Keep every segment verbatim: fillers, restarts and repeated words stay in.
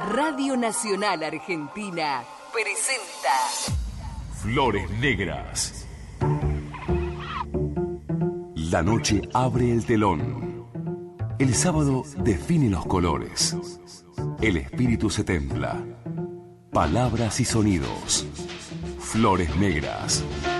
Radio Nacional Argentina presenta Flores Negras. La noche abre el telón. El sábado define los colores. El espíritu se templa. Palabras y sonidos. Flores Negras.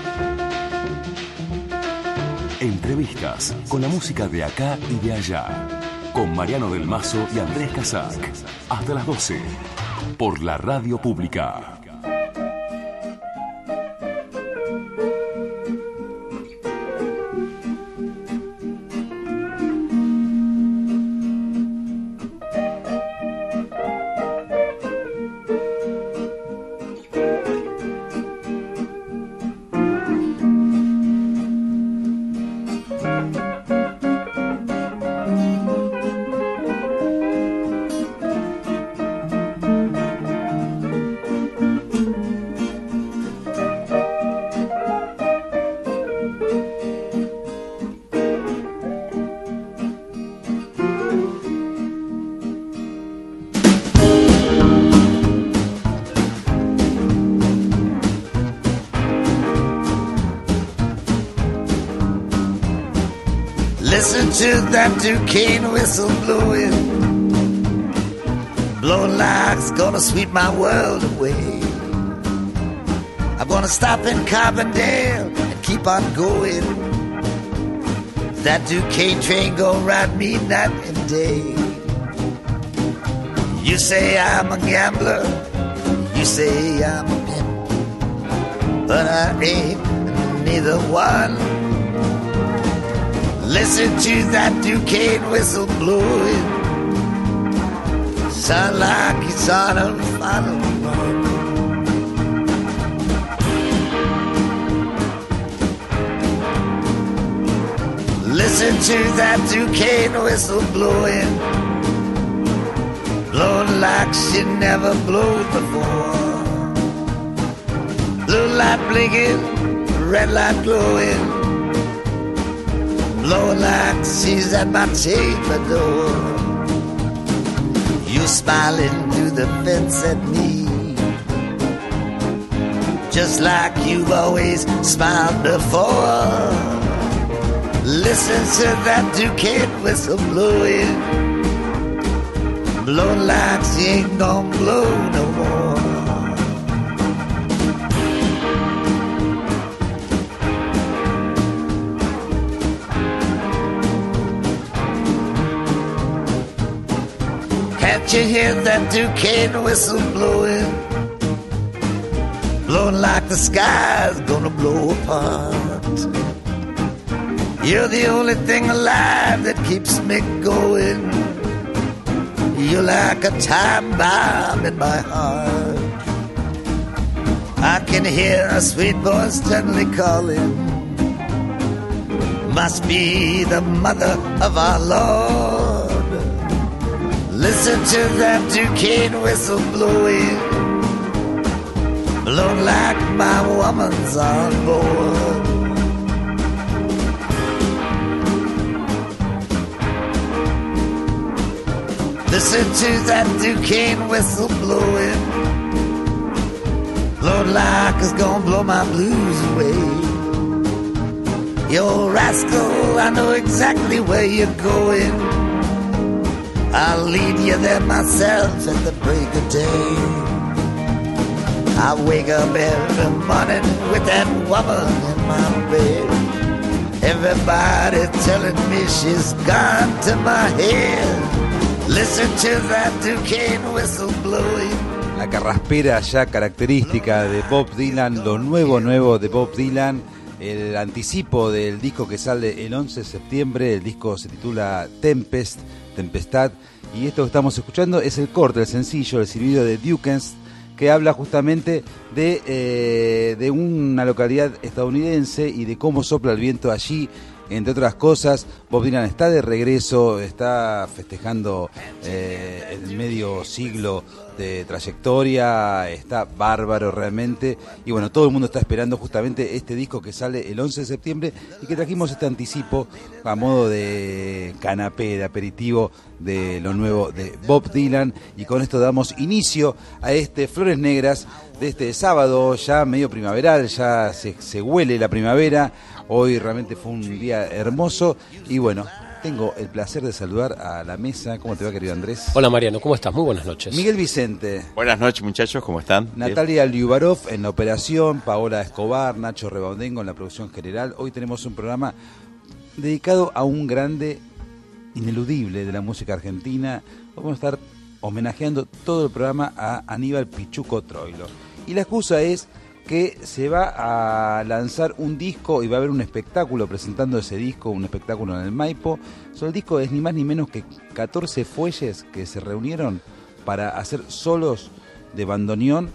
Entrevistas con la música de acá y de allá. Con Mariano del Mazo y Andrés Casac. Hasta las doce. Por la radio pública. Listen to that Duquesne whistle blowing, blowing like it's gonna sweep my world away. I'm gonna stop in Carbondale and keep on going. That Duquesne train gonna ride me night and day. You say I'm a gambler, you say I'm a pimp, but I ain't neither one. Listen to that Duquesne whistle blowing, sound like it's on a final run. Listen to that Duquesne whistle blowing, blowing like she never blowed before. Blue light blinking, red light glowing, blowing like she's at my chamber door. You smiling through the fence at me, just like you've always smiled before. Listen to that Duquesne whistle blowing, blowing like she ain't gonna blow no more. Can't you hear that Duquesne whistle blowing, blowing like the sky's gonna blow apart? You're the only thing alive that keeps me going. You're like a time bomb in my heart. I can hear a sweet voice gently calling, must be the mother of our Lord. Listen to that Duquesne whistle blowing, blowing like my woman's on board. Listen to that Duquesne whistle blowing, blowing like it's gonna blow my blues away. You rascal, I know exactly where you're going. I'll lead you there myself at the break of day. I wake up every morning with that woman in my bed. Everybody telling me she's gone to my head. Listen to that Duquesne whistle blowing. La carraspera ya característica de Bob Dylan, lo nuevo nuevo de Bob Dylan, el anticipo del disco que sale el once de septiembre. El disco se titula Tempest, Tempestad, y esto que estamos escuchando es el corte, el sencillo, el silbido de Duquesne, que habla justamente de, eh, de una localidad estadounidense y de cómo sopla el viento allí, entre otras cosas. Bob Dylan está de regreso, está festejando eh, el medio siglo de trayectoria, está bárbaro realmente, y bueno, todo el mundo está esperando justamente este disco que sale el once de septiembre y que trajimos este anticipo a modo de canapé, de aperitivo de lo nuevo de Bob Dylan, y con esto damos inicio a este Flores Negras de este sábado, ya medio primaveral, ya se, se huele la primavera. Hoy realmente fue un día hermoso y bueno, tengo el placer de saludar a la mesa. ¿Cómo te va, querido Andrés? Hola, Mariano, ¿cómo estás? Muy buenas noches. Miguel Vicente. Buenas noches, muchachos, ¿cómo están? Natalia Liubarov en la operación, Paola Escobar, Nacho Rebaudengo en la producción general. Hoy tenemos un programa dedicado a un grande ineludible de la música argentina. Hoy vamos a estar homenajeando todo el programa a Aníbal Pichuco Troilo. Y la excusa es que se va a lanzar un disco y va a haber un espectáculo presentando ese disco, un espectáculo en el Maipo. So, el disco es ni más ni menos que catorce fuelles que se reunieron para hacer solos de bandoneón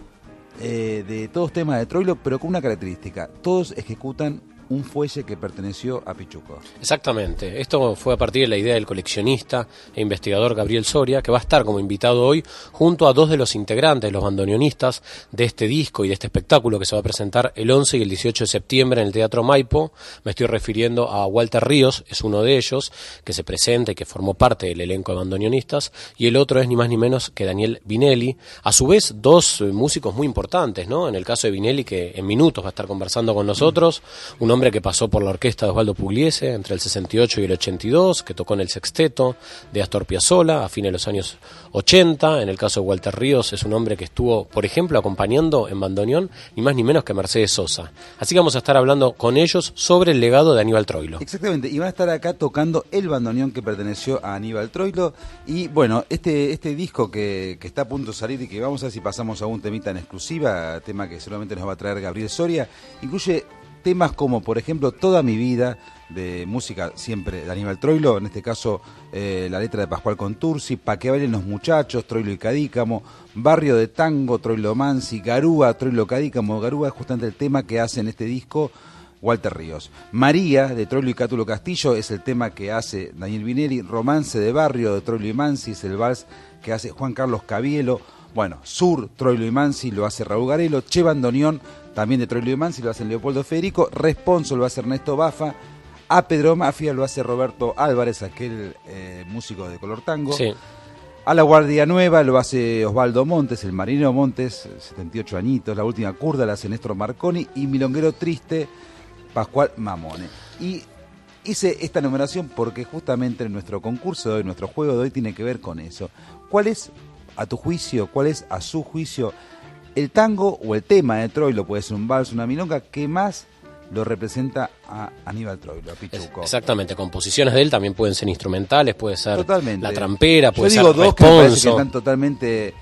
eh, de todos temas de Troilo, pero con una característica: todos ejecutan un fuelle que perteneció a Pichuco. Exactamente, esto fue a partir de la idea del coleccionista e investigador Gabriel Soria, que va a estar como invitado hoy junto a dos de los integrantes, los bandoneonistas de este disco y de este espectáculo que se va a presentar el once y el dieciocho de septiembre en el Teatro Maipo. Me estoy refiriendo a Walter Ríos, es uno de ellos, que se presenta y que formó parte del elenco de bandoneonistas, y el otro es ni más ni menos que Daniel Vinelli, a su vez dos músicos muy importantes, ¿no? En el caso de Vinelli, que en minutos va a estar conversando con nosotros, un hombre que pasó por la orquesta de Osvaldo Pugliese entre el sesenta y ocho y el ochenta y dos, que tocó en el sexteto de Astor Piazzolla a fines de los años ochenta. En el caso de Walter Ríos, es un hombre que estuvo, por ejemplo, acompañando en bandoneón ni más ni menos que Mercedes Sosa. Así que vamos a estar hablando con ellos sobre el legado de Aníbal Troilo. Exactamente, y van a estar acá tocando el bandoneón que perteneció a Aníbal Troilo. Y bueno, este este disco que, que está a punto de salir y que vamos a ver si pasamos a un temita en exclusiva, tema que seguramente nos va a traer Gabriel Soria, incluye temas como, por ejemplo, Toda mi vida, de música siempre de Aníbal Troilo, en este caso eh, la letra de Pascual Contursi, Pa' que bailen los muchachos, Troilo y Cadícamo, Barrio de Tango, Troilo Mansi, Garúa, Troilo Cadícamo. Garúa es justamente el tema que hace en este disco Walter Ríos. María, de Troilo y Cátulo Castillo, es el tema que hace Daniel Vinelli. Romance de Barrio, de Troilo y Mansi, es el vals que hace Juan Carlos Cavielo. Bueno, Sur, Troilo y Mansi, lo hace Raúl Garelo. Che Bandoneón, también de Troilo y Mansi, lo hace Leopoldo Federico. Responso lo hace Ernesto Bafa. A Pedro Mafia lo hace Roberto Álvarez, aquel eh, músico de color tango. Sí. A La Guardia Nueva lo hace Osvaldo Montes, el marinero Montes, setenta y ocho añitos. La Última Curda la hace Néstor Marconi. Y Milonguero Triste, Pascual Mamone. Y hice esta numeración porque justamente en nuestro concurso de hoy, nuestro juego de hoy, tiene que ver con eso. ¿Cuál es, a tu juicio, cuál es, a su juicio, el tango o el tema de Troilo? Puede ser un vals, una milonga, que más lo representa a Aníbal Troilo, a Pichuco. Exactamente, composiciones de él también pueden ser instrumentales, puede ser totalmente. La Trampera, puede Yo digo ser dos que me parece que Responso. están totalmente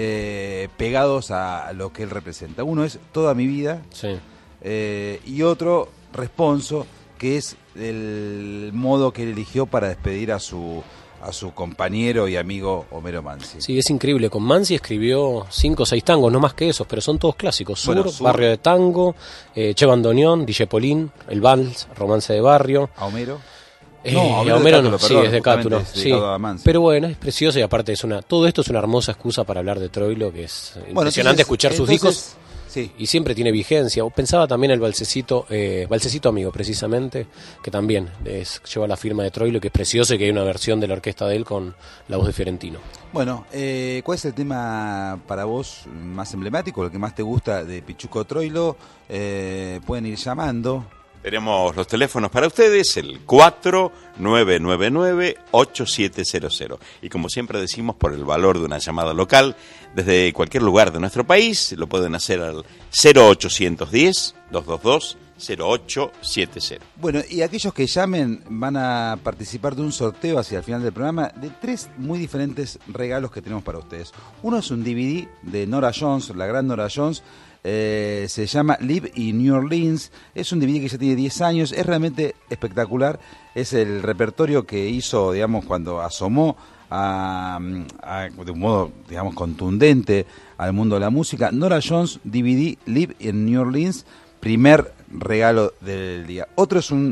eh, pegados a lo que él representa. Uno es Toda mi vida, Sí. eh, y otro, Responso, que es el modo que él eligió para despedir a su a su compañero y amigo Homero Mansi. Sí, es increíble. Con Mansi escribió cinco o seis tangos, no más que esos, pero son todos clásicos. Sur, Bueno, Sur. Barrio de Tango, eh, Che Bandoneón, D J Polín, El Vals, Romance de Barrio. ¿A Homero? Eh, No, a Homero Homero de no, Cátulo, sí, perdón, es de Cátulo. justamente es Sí. dedicado a Mansi. Pero bueno, es precioso y aparte es una, todo esto es una hermosa excusa para hablar de Troilo, que es Bueno, impresionante entonces, escuchar sus entonces, discos. Sí. Y siempre tiene vigencia. Pensaba también el Valsecito, eh, Valsecito Amigo, precisamente, que también es, lleva la firma de Troilo, que es precioso y que hay una versión de la orquesta de él con la voz de Fiorentino. Bueno, eh, ¿cuál es el tema para vos más emblemático, el que más te gusta de Pichuco Troilo? Eh, pueden ir llamando. Tenemos los teléfonos para ustedes, el cuatro nueve nueve nueve ocho siete cero cero. Y como siempre decimos, por el valor de una llamada local, desde cualquier lugar de nuestro país, lo pueden hacer al cero ochocientos diez, doscientos veintidós, cero ocho siete cero. Bueno, y aquellos que llamen van a participar de un sorteo hacia el final del programa de tres muy diferentes regalos que tenemos para ustedes. Uno es un D V D de Nora Jones, la gran Nora Jones. Eh, se llama Live in New Orleans. Es un D V D que ya tiene diez años, es realmente espectacular. Es el repertorio que hizo, digamos, cuando asomó a, a, de un modo, digamos, contundente al mundo de la música. Nora Jones, D V D, Live in New Orleans, primer regalo del día. Otro es un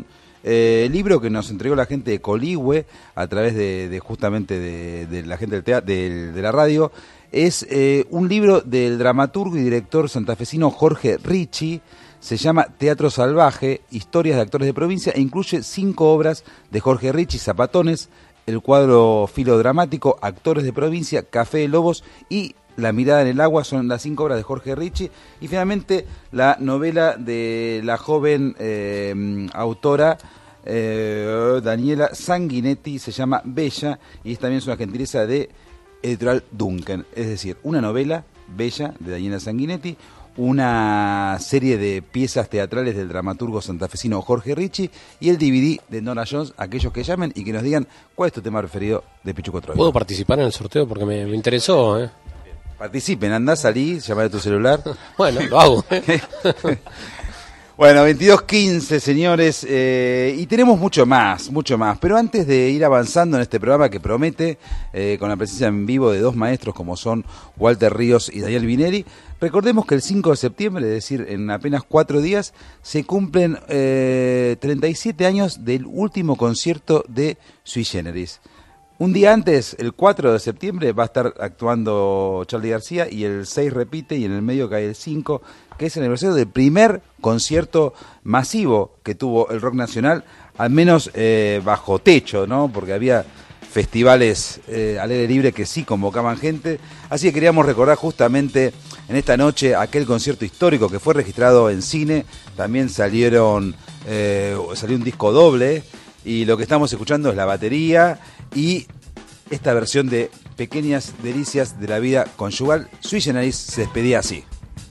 Eh, el libro que nos entregó la gente de Coligüe a través de, de justamente de, de la gente del teatro, de, de la radio, es eh, un libro del dramaturgo y director santafesino Jorge Ricci. Se llama Teatro Salvaje, historias de actores de provincia, e incluye cinco obras de Jorge Ricci: Zapatones, el cuadro filodramático, Actores de provincia, Café de Lobos y La mirada en el agua. Son las cinco obras de Jorge Ricci. Y finalmente la novela de la joven eh, autora eh, Daniela Sanguinetti, se llama Bella, y también es una gentileza de Editorial Duncan. Es decir, una novela, Bella, de Daniela Sanguinetti, una serie de piezas teatrales del dramaturgo santafesino Jorge Ricci y el D V D de Nora Jones. Aquellos que llamen y que nos digan cuál es tu tema preferido de Pichuco Troilo. ¿Puedo participar en el sorteo? Porque me, me interesó, ¿eh? Participen, andá, salí, llamá a tu celular. Bueno, lo hago. Bueno, veintidós quince, señores, eh, y tenemos mucho más, mucho más. Pero antes de ir avanzando en este programa que promete, eh, con la presencia en vivo de dos maestros como son Walter Ríos y Daniel Vineri, recordemos que el cinco de septiembre, es decir, en apenas cuatro días, se cumplen eh, treinta y siete años del último concierto de Sui Generis. Un día antes, el cuatro de septiembre, va a estar actuando Charly García, y el seis repite, y en el medio cae el cinco, que es el aniversario del primer concierto masivo que tuvo el rock nacional, al menos eh, bajo techo, ¿no? Porque había festivales eh, al aire libre que sí convocaban gente. Así que queríamos recordar justamente en esta noche aquel concierto histórico que fue registrado en cine. También salieron eh, salió un disco doble, y lo que estamos escuchando es la batería y esta versión de Pequeñas Delicias de la Vida Conyugal. Sui Generis se despedía así.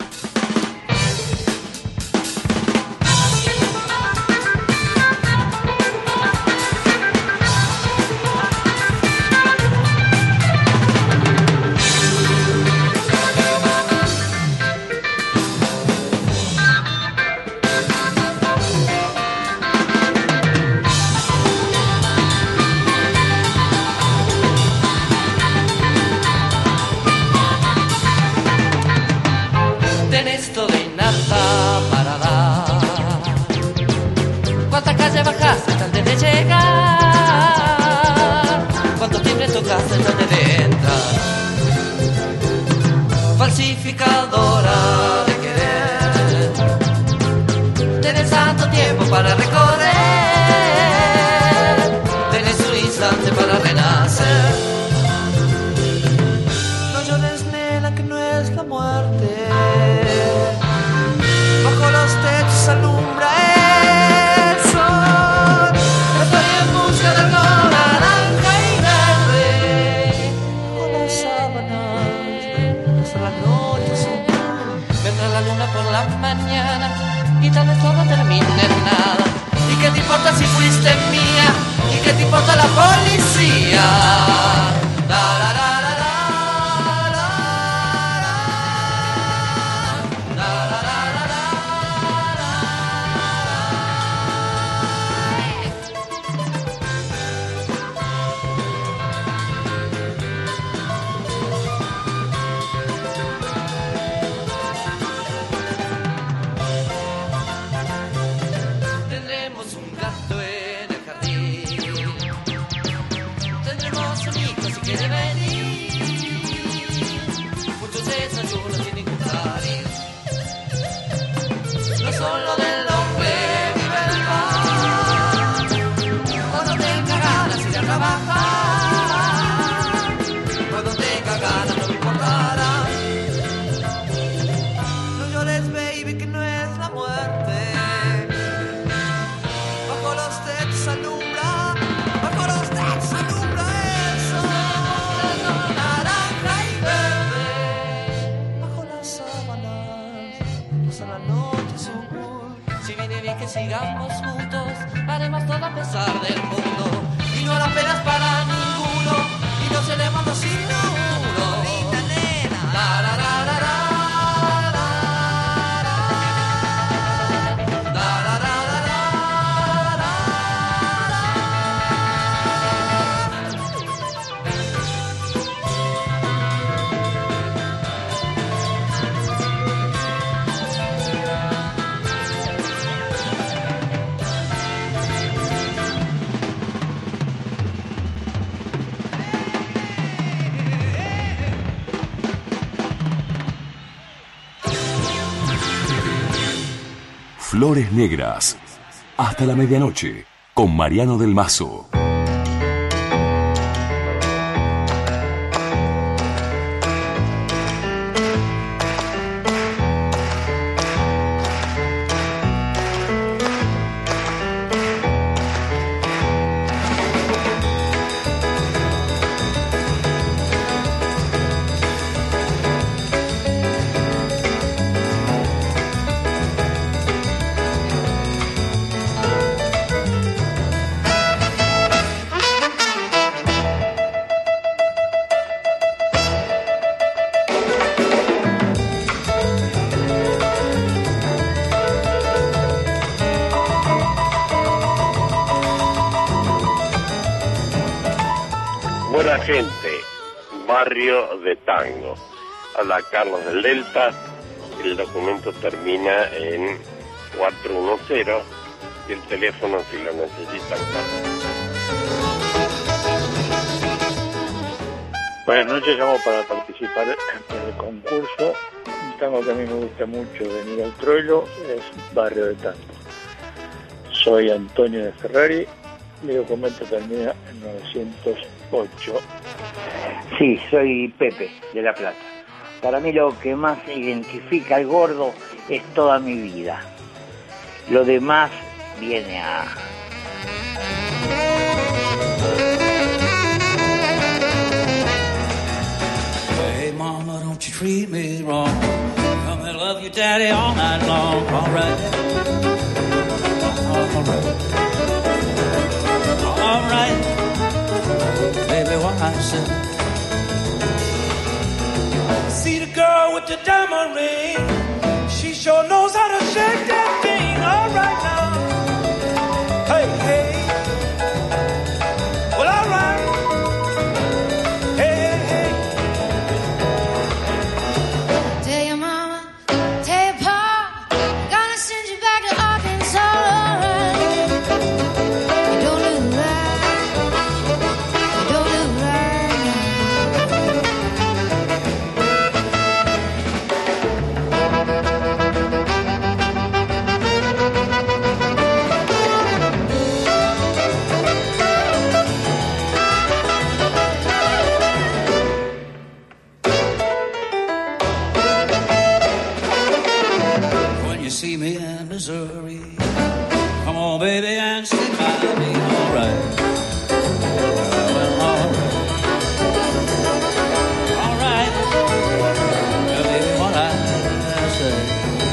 Falsificadora de querer, tienes tanto tiempo para recorrer, tienes un instante para renacer. No llores, nena, que no es la muerte, bajo los techos alumbra el sol. Estoy en busca de algo naranja y verde, con las sábanas hasta la noche azul. Vendrá la luna por la mañana y tal vez todo termine en nada. ¿Y qué te importa si fuiste mía? ¿Y qué te importa la policía? La, la, la, la, la, la, la, la, la, la, la. Tendremos un gato en el jardín, tendremos un hijo si quiere venir, muchos desayunos sin ningún tarín. No solo del hombre vive el pan, cuando tenga ganas ir a trabajar, cuando tenga ganas no me importará. No llores, baby, que no es la muerte, bajo los techos alumbra, bajo los techos alumbra el sol, naranja y verde, bajo las sábanas pasa la noche azul. Si viene bien que sigamos juntos, haremos todo a pesar del mundo, y no habrá penas para ninguno, y no seremos los sin uno. La, la, la, la, la, la, la, la, la, la, la. Flores Negras. Hasta la medianoche, con Mariano del Mazo. Gente, barrio de tango. Habla Carlos del Delta. El documento termina en cuatrocientos diez y el teléfono si lo necesitan. Buenas noches, llamo para participar en el concurso. Un tango que a mí me gusta mucho de Miguel Troilo es Barrio de Tango. Soy Antonio de Ferrari. Mi documento termina en novecientos ocho. Sí, soy Pepe, de La Plata. Para mí lo que más identifica al gordo es toda mi vida. Lo demás viene a... Hey mama, don't you treat me wrong. Come and love your daddy all night long. All right. All right. All right. Baby, what I said. See the girl with the diamond ring. She sure knows how to shake that thing. All right now. Hey, hey. Well, all right. Hey, hey, hey. Tell your mama, tell your pa, gonna send you back to Arkansas. You don't look right. You don't look right now. When you see me in Missouri, come on, baby, and stick by me. All right. Well, all right. All right. Well, baby, what I say.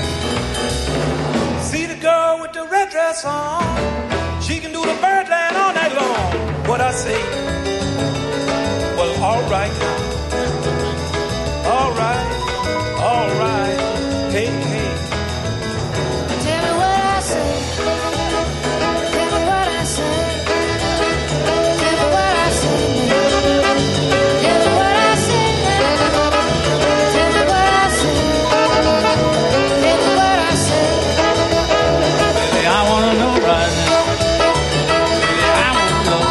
See the girl with the red dress on. She can do the birdland all night long. What I say? Well, all right now. All right. All right. Hey, hey. Tell me what I say. Tell me what I say. Tell me what I say. Tell me what I say. Tell me what I say. Tell me what I say. Baby, I wanna know right now. Baby, I wanna know.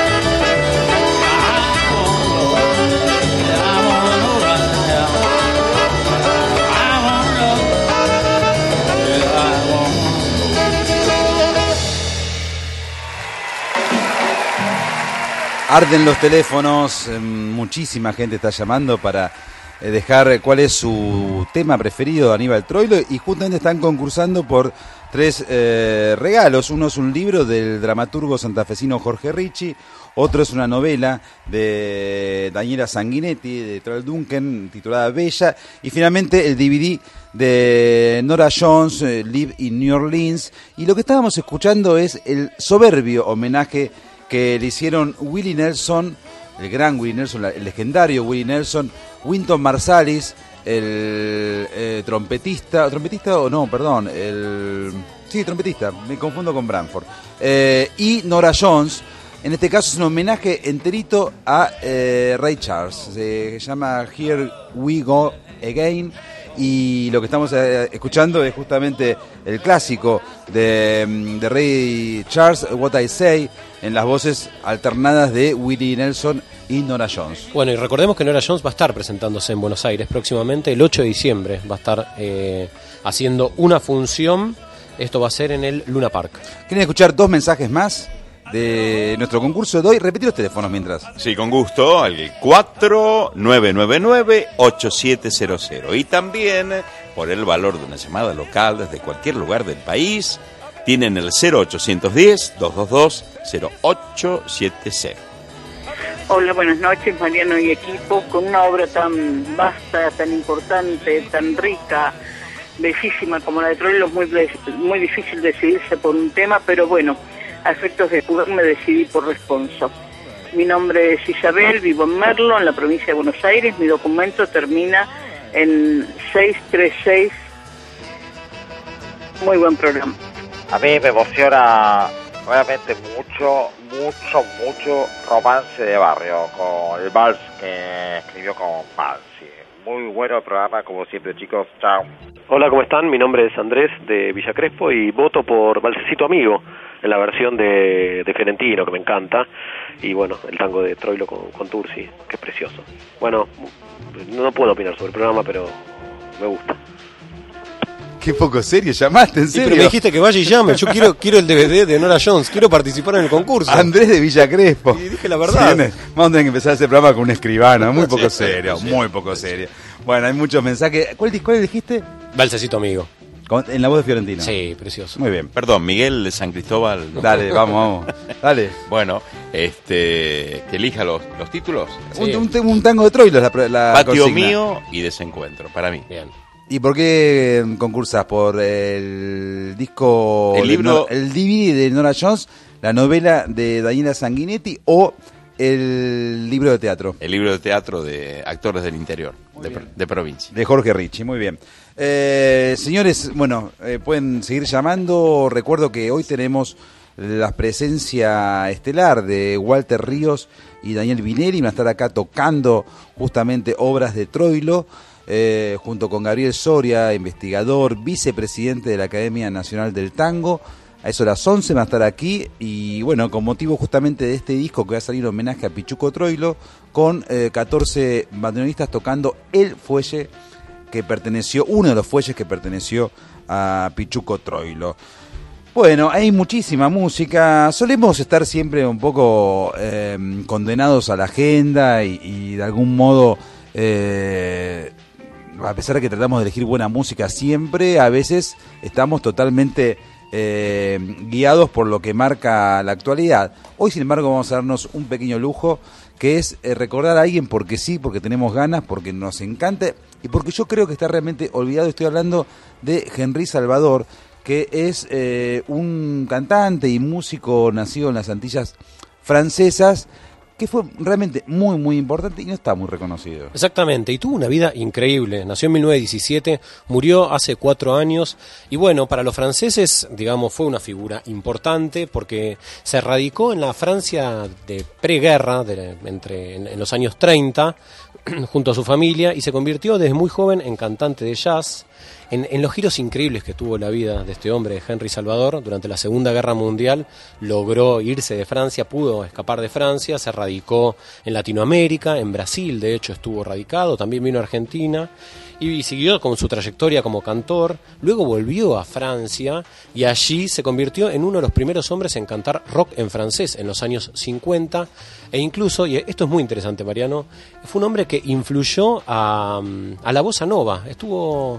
I wanna know. Yeah, I wanna know right now. I wanna know. Yeah, I wanna know. Arden los teléfonos, eh, muchísima gente está llamando para eh, dejar cuál es su tema preferido de Aníbal Troilo y justamente están concursando por tres eh, regalos. Uno es un libro del dramaturgo santafesino Jorge Ricci, otro es una novela de Daniela Sanguinetti, de Troll Duncan, titulada Bella, y finalmente el D V D de Nora Jones, eh, Live in New Orleans. Y lo que estábamos escuchando es el soberbio homenaje que le hicieron Willie Nelson, el gran Willie Nelson, el legendario Willie Nelson, Wynton Marsalis, el eh, trompetista, trompetista o no, perdón, el sí, trompetista, me confundo con Branford, eh, y Nora Jones. En este caso es un homenaje enterito a eh, Ray Charles, se llama Here We Go Again. Y lo que estamos eh, escuchando es justamente el clásico de, de Ray Charles, What I Say, en las voces alternadas de Willie Nelson y Nora Jones. Bueno, y recordemos que Nora Jones va a estar presentándose en Buenos Aires próximamente, el ocho de diciembre, va a estar eh, haciendo una función Esto va a ser en el Luna Park. ¿Quieren escuchar dos mensajes más de nuestro concurso de hoy? Repetir los teléfonos mientras. Sí, con gusto, al cuatro nueve nueve nueve ocho siete cero cero. Y también, por el valor de una llamada local desde cualquier lugar del país, tienen el cero ochocientos diez, doscientos veintidós, cero ocho siete cero. Hola, buenas noches, Mariano y equipo. Con una obra tan vasta, tan importante, tan rica, bellísima como la de Troilo, es muy, muy difícil decidirse por un tema, pero bueno, a efectos de jugar me decidí por Responso. Mi nombre es Isabel, vivo en Merlo, en la provincia de Buenos Aires. Mi documento termina en seis tres seis. Muy buen programa. A mí me emociona realmente mucho, mucho, mucho Romance de Barrio, con el vals que escribió con Mansi. Muy bueno el programa, como siempre, chicos. Chao. Hola, ¿cómo están? Mi nombre es Andrés de Villa Crespo y voto por Valsecito Amigo, en la versión de, de Fiorentino, que me encanta. Y bueno, el tango de Troilo con, con Tursi, que es precioso. Bueno, no puedo opinar sobre el programa, pero me gusta. Qué poco serio llamaste, en Sí, serio. pero me dijiste que vaya y llame. Yo quiero quiero el D V D de Nora Jones. Quiero participar en el concurso. Andrés de Villa Crespo. Y dije la verdad. Sí, vamos a tener que empezar ese programa con un escribano. Muy poco Sí, serio, sí, muy poco serio. Bueno, hay muchos mensajes. ¿Cuál, cuál dijiste? Valsecito Amigo. Con- en la voz de Fiorentino. Sí, precioso. Muy bien. Perdón, Miguel de San Cristóbal. ¿no? Dale, vamos, vamos. Dale. Bueno, este, que elija los, los títulos. Un, un, un tango de Troilo es la, la Patio consigna. mío y Desencuentro, para mí. Bien. ¿Y por qué eh, concursas? ¿Por el disco, El de libro- Nora- el D V D de Nora Jones, la novela de Daniela Sanguinetti o el libro de teatro? El libro de teatro de actores del interior, de, pro- de provincia. De Jorge Ricci, muy bien. Eh, señores, bueno, eh, pueden seguir llamando. Recuerdo que hoy tenemos la presencia estelar de Walter Ríos y Daniel Vineri. Van a estar acá tocando justamente obras de Troilo, eh, junto con Gabriel Soria, investigador, vicepresidente de la Academia Nacional del Tango. A eso a las once van a estar aquí y bueno, con motivo justamente de este disco que va a salir en homenaje a Pichuco Troilo, con eh, catorce bandoneonistas tocando el fuelle que perteneció, uno de los fuelles que perteneció a Pichuco Troilo. Bueno, hay muchísima música, solemos estar siempre un poco eh, condenados a la agenda y, y de algún modo, eh, a pesar de que tratamos de elegir buena música siempre, a veces estamos totalmente eh, guiados por lo que marca la actualidad. Hoy, sin embargo, vamos a darnos un pequeño lujo, que es eh, recordar a alguien porque sí, porque tenemos ganas, porque nos encanta y porque yo creo que está realmente olvidado. Estoy hablando de Henry Salvador, que es eh, un cantante y músico nacido en las Antillas francesas, que fue realmente muy, muy importante y no está muy reconocido. Exactamente, y tuvo una vida increíble. Nació en mil novecientos diecisiete, murió hace cuatro años, y bueno, para los franceses, digamos, fue una figura importante porque se radicó en la Francia de preguerra, de, entre, en, en los años treinta, junto a su familia, y se convirtió desde muy joven en cantante de jazz. En, en los giros increíbles que tuvo la vida de este hombre, Henry Salvador, durante la Segunda Guerra Mundial, logró irse de Francia, pudo escapar de Francia, se radicó en Latinoamérica, en Brasil, de hecho estuvo radicado, también vino a Argentina, y siguió con su trayectoria como cantor, luego volvió a Francia, y allí se convirtió en uno de los primeros hombres en cantar rock en francés en los años cincuenta, e incluso, y esto es muy interesante, Mariano, fue un hombre que influyó a, a la bossa nova, estuvo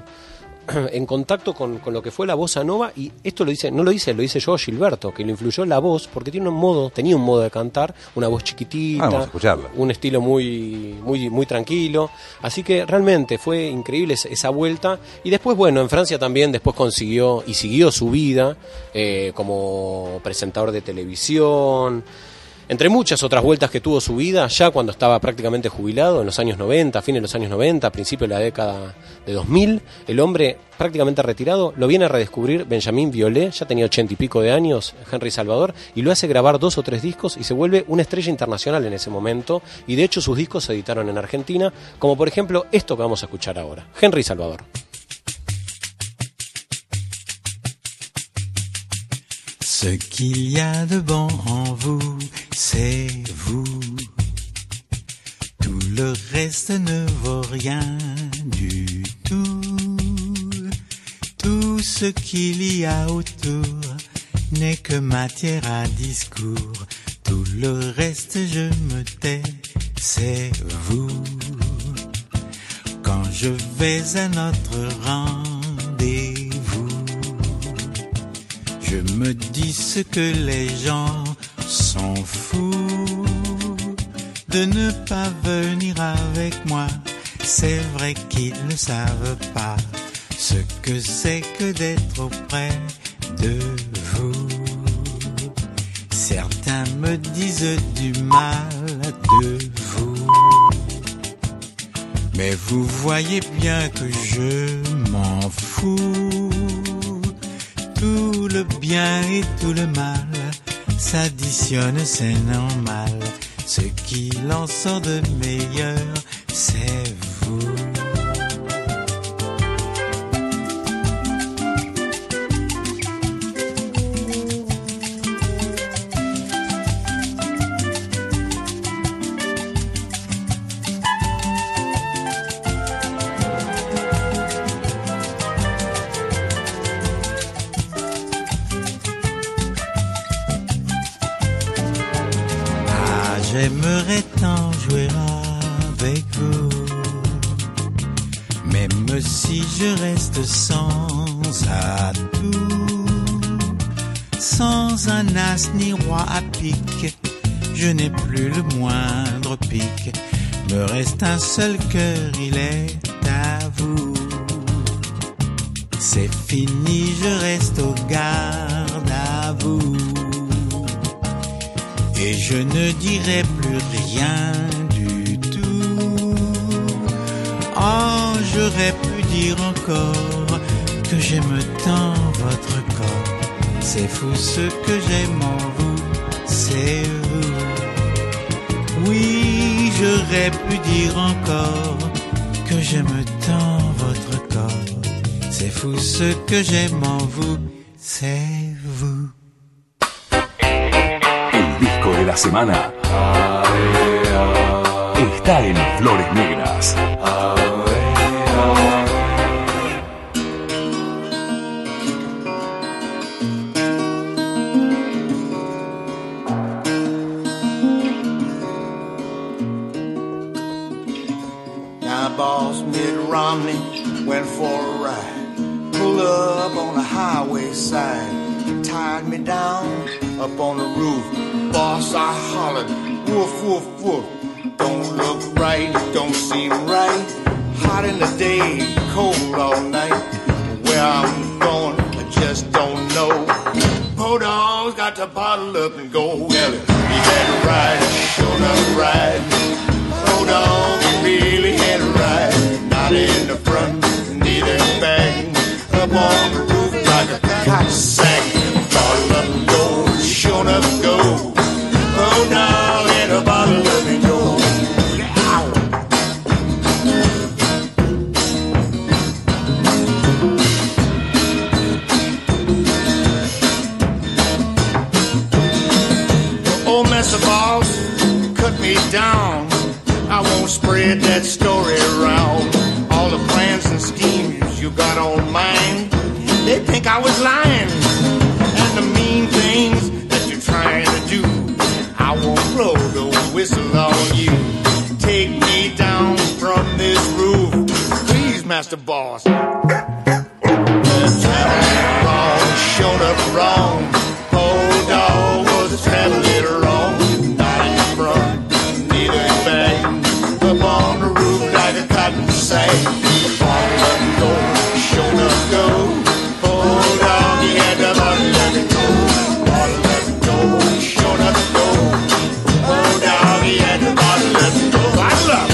en contacto con, con lo que fue la bossa nova, y esto lo dice, no lo dice, lo dice yo, Gilberto, que le influyó la voz, porque tiene un modo, tenía un modo de cantar, una voz chiquitita, Ah, vamos a escucharla. un estilo muy, muy, muy tranquilo, así que realmente fue increíble esa, esa vuelta, y después, bueno, en Francia también después consiguió y siguió su vida eh, como presentador de televisión. Entre muchas otras vueltas que tuvo su vida, ya cuando estaba prácticamente jubilado, en los años noventa, a fines de los años noventa, a principios de la década de dos mil, el hombre prácticamente retirado, lo viene a redescubrir Benjamín Violet, ya tenía ochenta y pico de años, Henry Salvador, y lo hace grabar dos o tres discos y se vuelve una estrella internacional en ese momento, y de hecho sus discos se editaron en Argentina, como por ejemplo esto que vamos a escuchar ahora, Henry Salvador. Ce qu'il y a de bon en vous, c'est vous. Tout le reste ne vaut rien du tout. Tout ce qu'il y a autour n'est que matière à discours. Tout le reste je me tais, c'est vous. Quand je vais à notre rendez-vous, je me dis ce que les gens sont fous de ne pas venir avec moi. C'est vrai qu'ils ne savent pas ce que c'est que d'être auprès de vous. Certains me disent du mal de vous, mais vous voyez bien que je m'en fous. Tout le bien et tout le mal s'additionne, c'est normal. Ce qu'il en sort de meilleur, c'est vous. J'aimerais tant jouer avec vous, même si je reste sans atout, sans un as ni roi à pique, je n'ai plus le moindre pic. Me reste un seul cœur, il est à vous. C'est fini, je reste au garde à vous. Et je ne dirai plus rien du tout. Oh, j'aurais pu dire encore que j'aime tant votre corps. C'est fou ce que j'aime en vous, c'est vous. Oui, j'aurais pu dire encore que j'aime tant votre corps. C'est fou ce que j'aime en vous, c'est vous. De la semana está en Flores Negras. Now boss Mitt Romney went for a ride, pulled up on the highway side, tied me down up on the roof. Boss, I hollered, woof, woof, woof. Don't look right, don't seem right. Hot in the day, cold all night. Where I'm going, I just don't know. Podol's got to bottle up and go. Well, he had a ride, sure enough ride. Podol really had a ride. Not in the front, neither back. Up on the roof like a cotton sack. Bottle up and go, sure enough go. Oh, now in a bottle of me go. Old Mister Boss cut me down. I won't spread that story around. All the plans and schemes you got on mine, they think I was lying. And the mean things that you're trying to do, I won't blow the whistle on you. Take me down from this roof, please, Master Boss. Traveling wrong, shown up wrong. Old dog was traveling wrong. Not in the front, neither in back. Up on the roof like a cotton sack. Bottle up and go, shown up go. Old dog, he had to bottle let it go. Bottle let it go, shown up go. Oh, dog, he had to bottle let it go. Bottle up.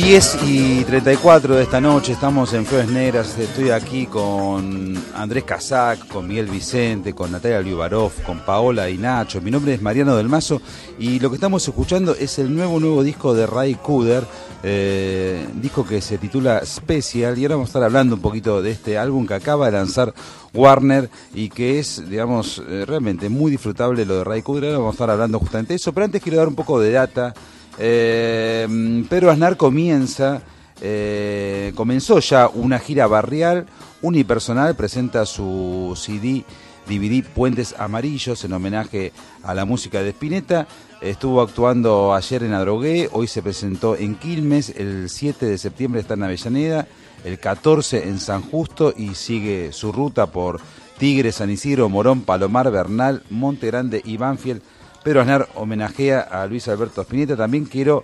diez y treinta y cuatro de esta noche, estamos en Flores Negras. Estoy aquí con Andrés Casac, con Miguel Vicente, con Natalia Liubarov, con Paola y Nacho. Mi nombre es Mariano del Mazo y lo que estamos escuchando es el nuevo nuevo disco de Ray Cooder, eh, disco que se titula Special, y ahora vamos a estar hablando un poquito de este álbum que acaba de lanzar Warner y que es, digamos, eh, realmente muy disfrutable lo de Ray Cooder. Ahora vamos a estar hablando justamente de eso, pero antes quiero dar un poco de data. Eh, Pedro Aznar comienza, eh, comenzó ya una gira barrial, unipersonal, presenta su C D, D V D Puentes Amarillos en homenaje a la música de Spinetta. Estuvo actuando ayer en Adrogué, hoy se presentó en Quilmes, el siete de septiembre está en Avellaneda, el catorce en San Justo y sigue su ruta por Tigre, San Isidro, Morón, Palomar, Bernal, Monte Grande y Banfield. Pedro Aznar homenajea a Luis Alberto Spinetta. También quiero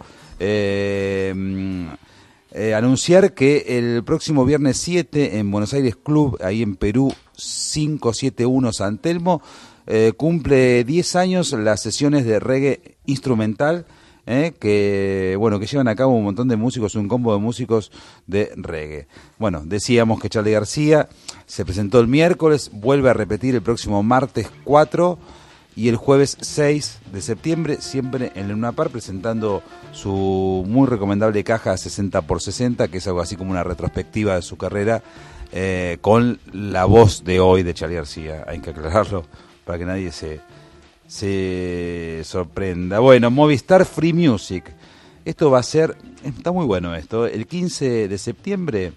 eh, eh, anunciar que el próximo viernes siete en Buenos Aires Club, ahí en Perú quinientos setenta y uno San Telmo, eh, cumple diez años las sesiones de reggae instrumental, eh, que bueno que llevan a cabo un montón de músicos, un combo de músicos de reggae. Bueno, decíamos que Charly García se presentó el miércoles, vuelve a repetir el próximo martes cuatro y el jueves seis de septiembre, siempre en Luna Park, presentando su muy recomendable caja sesenta por sesenta, que es algo así como una retrospectiva de su carrera, eh, con la voz de hoy de Charly García. Hay que aclararlo para que nadie se, se sorprenda. Bueno, Movistar Free Music. Esto va a ser, está muy bueno esto, el quince de septiembre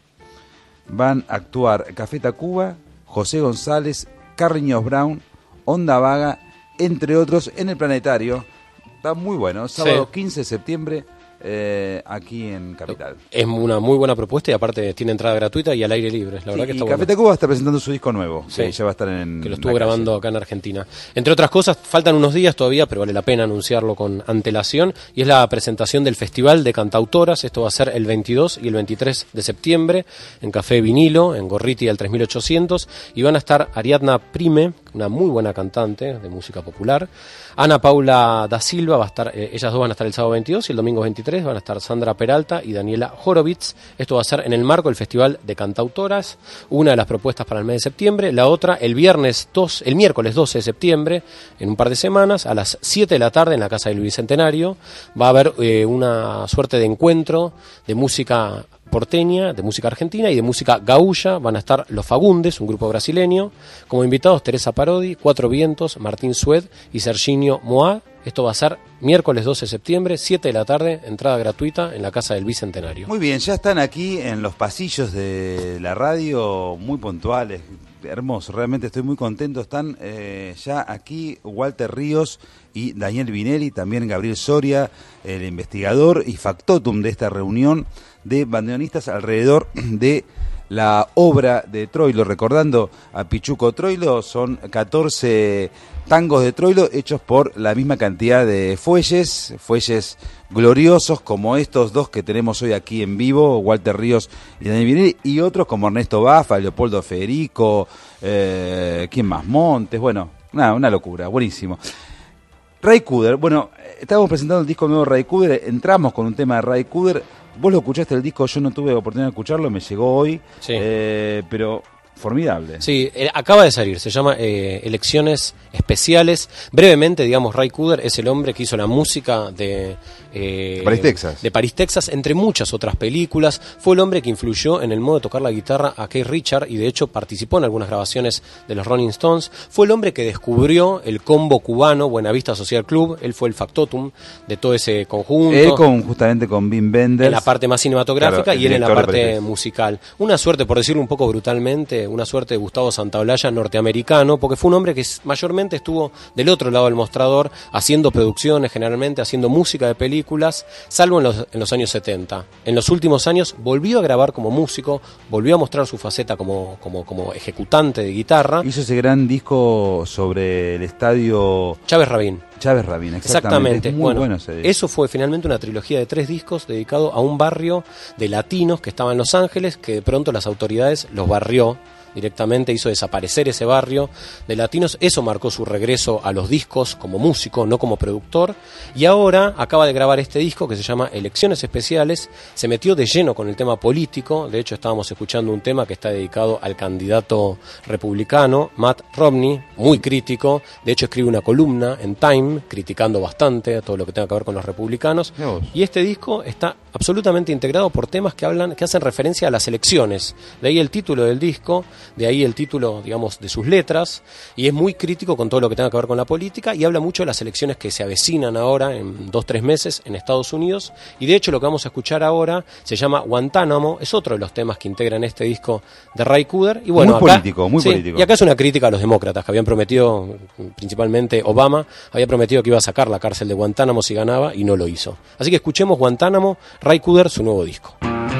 van a actuar Café Tacuba, José González, Carriños Brown, Onda Vaga, entre otros, en el Planetario. Está muy bueno, sábado sí. quince de septiembre, eh, aquí en Capital. Es una muy buena propuesta y aparte tiene entrada gratuita y al aire libre. La sí, verdad que y está Café bueno. Tacuba está presentando su disco nuevo, sí, que ya va a estar en que lo estuvo grabando calle. Acá en Argentina. Entre otras cosas, faltan unos días todavía, pero vale la pena anunciarlo con antelación, y es la presentación del Festival de Cantautoras. Esto va a ser el veintidós y el veintitrés de septiembre en Café Vinilo, en Gorriti al tres mil ochocientos, y van a estar Ariadna Prime, una muy buena cantante de música popular, Ana Paula da Silva, va a estar, eh, ellas dos van a estar el sábado veintidós, y el domingo veintitrés van a estar Sandra Peralta y Daniela Horowitz. Esto va a ser en el marco del Festival de Cantautoras, una de las propuestas para el mes de septiembre. La otra, el viernes dos, el miércoles doce de septiembre, en un par de semanas, a las siete de la tarde en la Casa del Bicentenario, va a haber eh, una suerte de encuentro de música porteña, de música argentina y de música gaúlla. Van a estar Los Fagundes, un grupo brasileño, como invitados Teresa Parodi, Cuatro Vientos, Martín Sued y Serginho Moá. Esto va a ser miércoles doce de septiembre, siete de la tarde, entrada gratuita en la Casa del Bicentenario. Muy bien, ya están aquí en los pasillos de la radio, muy puntuales, hermoso, realmente estoy muy contento. Están eh, ya aquí Walter Ríos y Daniel Vinelli, también Gabriel Soria, el investigador y factotum de esta reunión de bandoneonistas alrededor de la obra de Troilo, recordando a Pichuco Troilo. Son catorce tangos de Troilo hechos por la misma cantidad de fuelles, fuelles gloriosos como estos dos que tenemos hoy aquí en vivo, Walter Ríos y Daniel Vinelli, y otros como Ernesto Baffa, Leopoldo Federico, eh, ¿quién más? Montes, bueno, nada, una locura, buenísimo. Ray Cooder, bueno, estábamos presentando el disco nuevo de Ray Cooder, entramos con un tema de Ray Cooder. Vos lo escuchaste el disco, yo no tuve oportunidad de escucharlo, me llegó hoy, sí. eh, pero formidable. Sí, eh, acaba de salir, se llama eh, Elecciones Especiales. Brevemente, digamos, Ray Cooder es el hombre que hizo la música de... Eh, París, Texas. De París, Texas, entre muchas otras películas. Fue el hombre que influyó en el modo de tocar la guitarra a Keith Richard y de hecho participó en algunas grabaciones de los Rolling Stones. Fue el hombre que descubrió el combo cubano Buenavista Social Club. Él fue el factotum de todo ese conjunto. Él con, justamente con Wim Wenders. En la parte más cinematográfica, claro, y él en la parte de musical. Una suerte, por decirlo un poco brutalmente, una suerte de Gustavo Santaolalla norteamericano, porque fue un hombre que mayormente estuvo del otro lado del mostrador, haciendo producciones, generalmente haciendo música de películas, salvo en los, en los años setenta. En los últimos años volvió a grabar como músico, volvió a mostrar su faceta como, como, como ejecutante de guitarra. Hizo ese gran disco sobre el estadio Chávez Rabín. Chávez Rabín, exactamente. Exactamente. Es muy bueno, bueno ese disco. Eso fue finalmente una trilogía de tres discos dedicado a un barrio de latinos que estaba en Los Ángeles, que de pronto las autoridades los barrió, directamente, hizo desaparecer ese barrio de latinos. Eso marcó su regreso a los discos como músico, no como productor, y ahora acaba de grabar este disco que se llama Elecciones Especiales. Se metió de lleno con el tema político. De hecho, estábamos escuchando un tema que está dedicado al candidato republicano Matt Romney, muy crítico. De hecho, escribe una columna en Time criticando bastante a todo lo que tenga que ver con los republicanos. Y este disco está absolutamente integrado por temas que hablan, que hacen referencia a las elecciones. De ahí el título del disco, de ahí el título, digamos, de sus letras, y es muy crítico con todo lo que tenga que ver con la política, y habla mucho de las elecciones que se avecinan ahora en dos, tres meses en Estados Unidos. Y de hecho lo que vamos a escuchar ahora se llama Guantánamo, es otro de los temas que integran este disco de Ray Cooder. Y bueno, muy acá, político, muy sí, político. Y acá es una crítica a los demócratas, que habían prometido, principalmente Obama, había prometido que iba a sacar la cárcel de Guantánamo si ganaba, y no lo hizo. Así que escuchemos Guantánamo, Ray Cooder, su nuevo disco.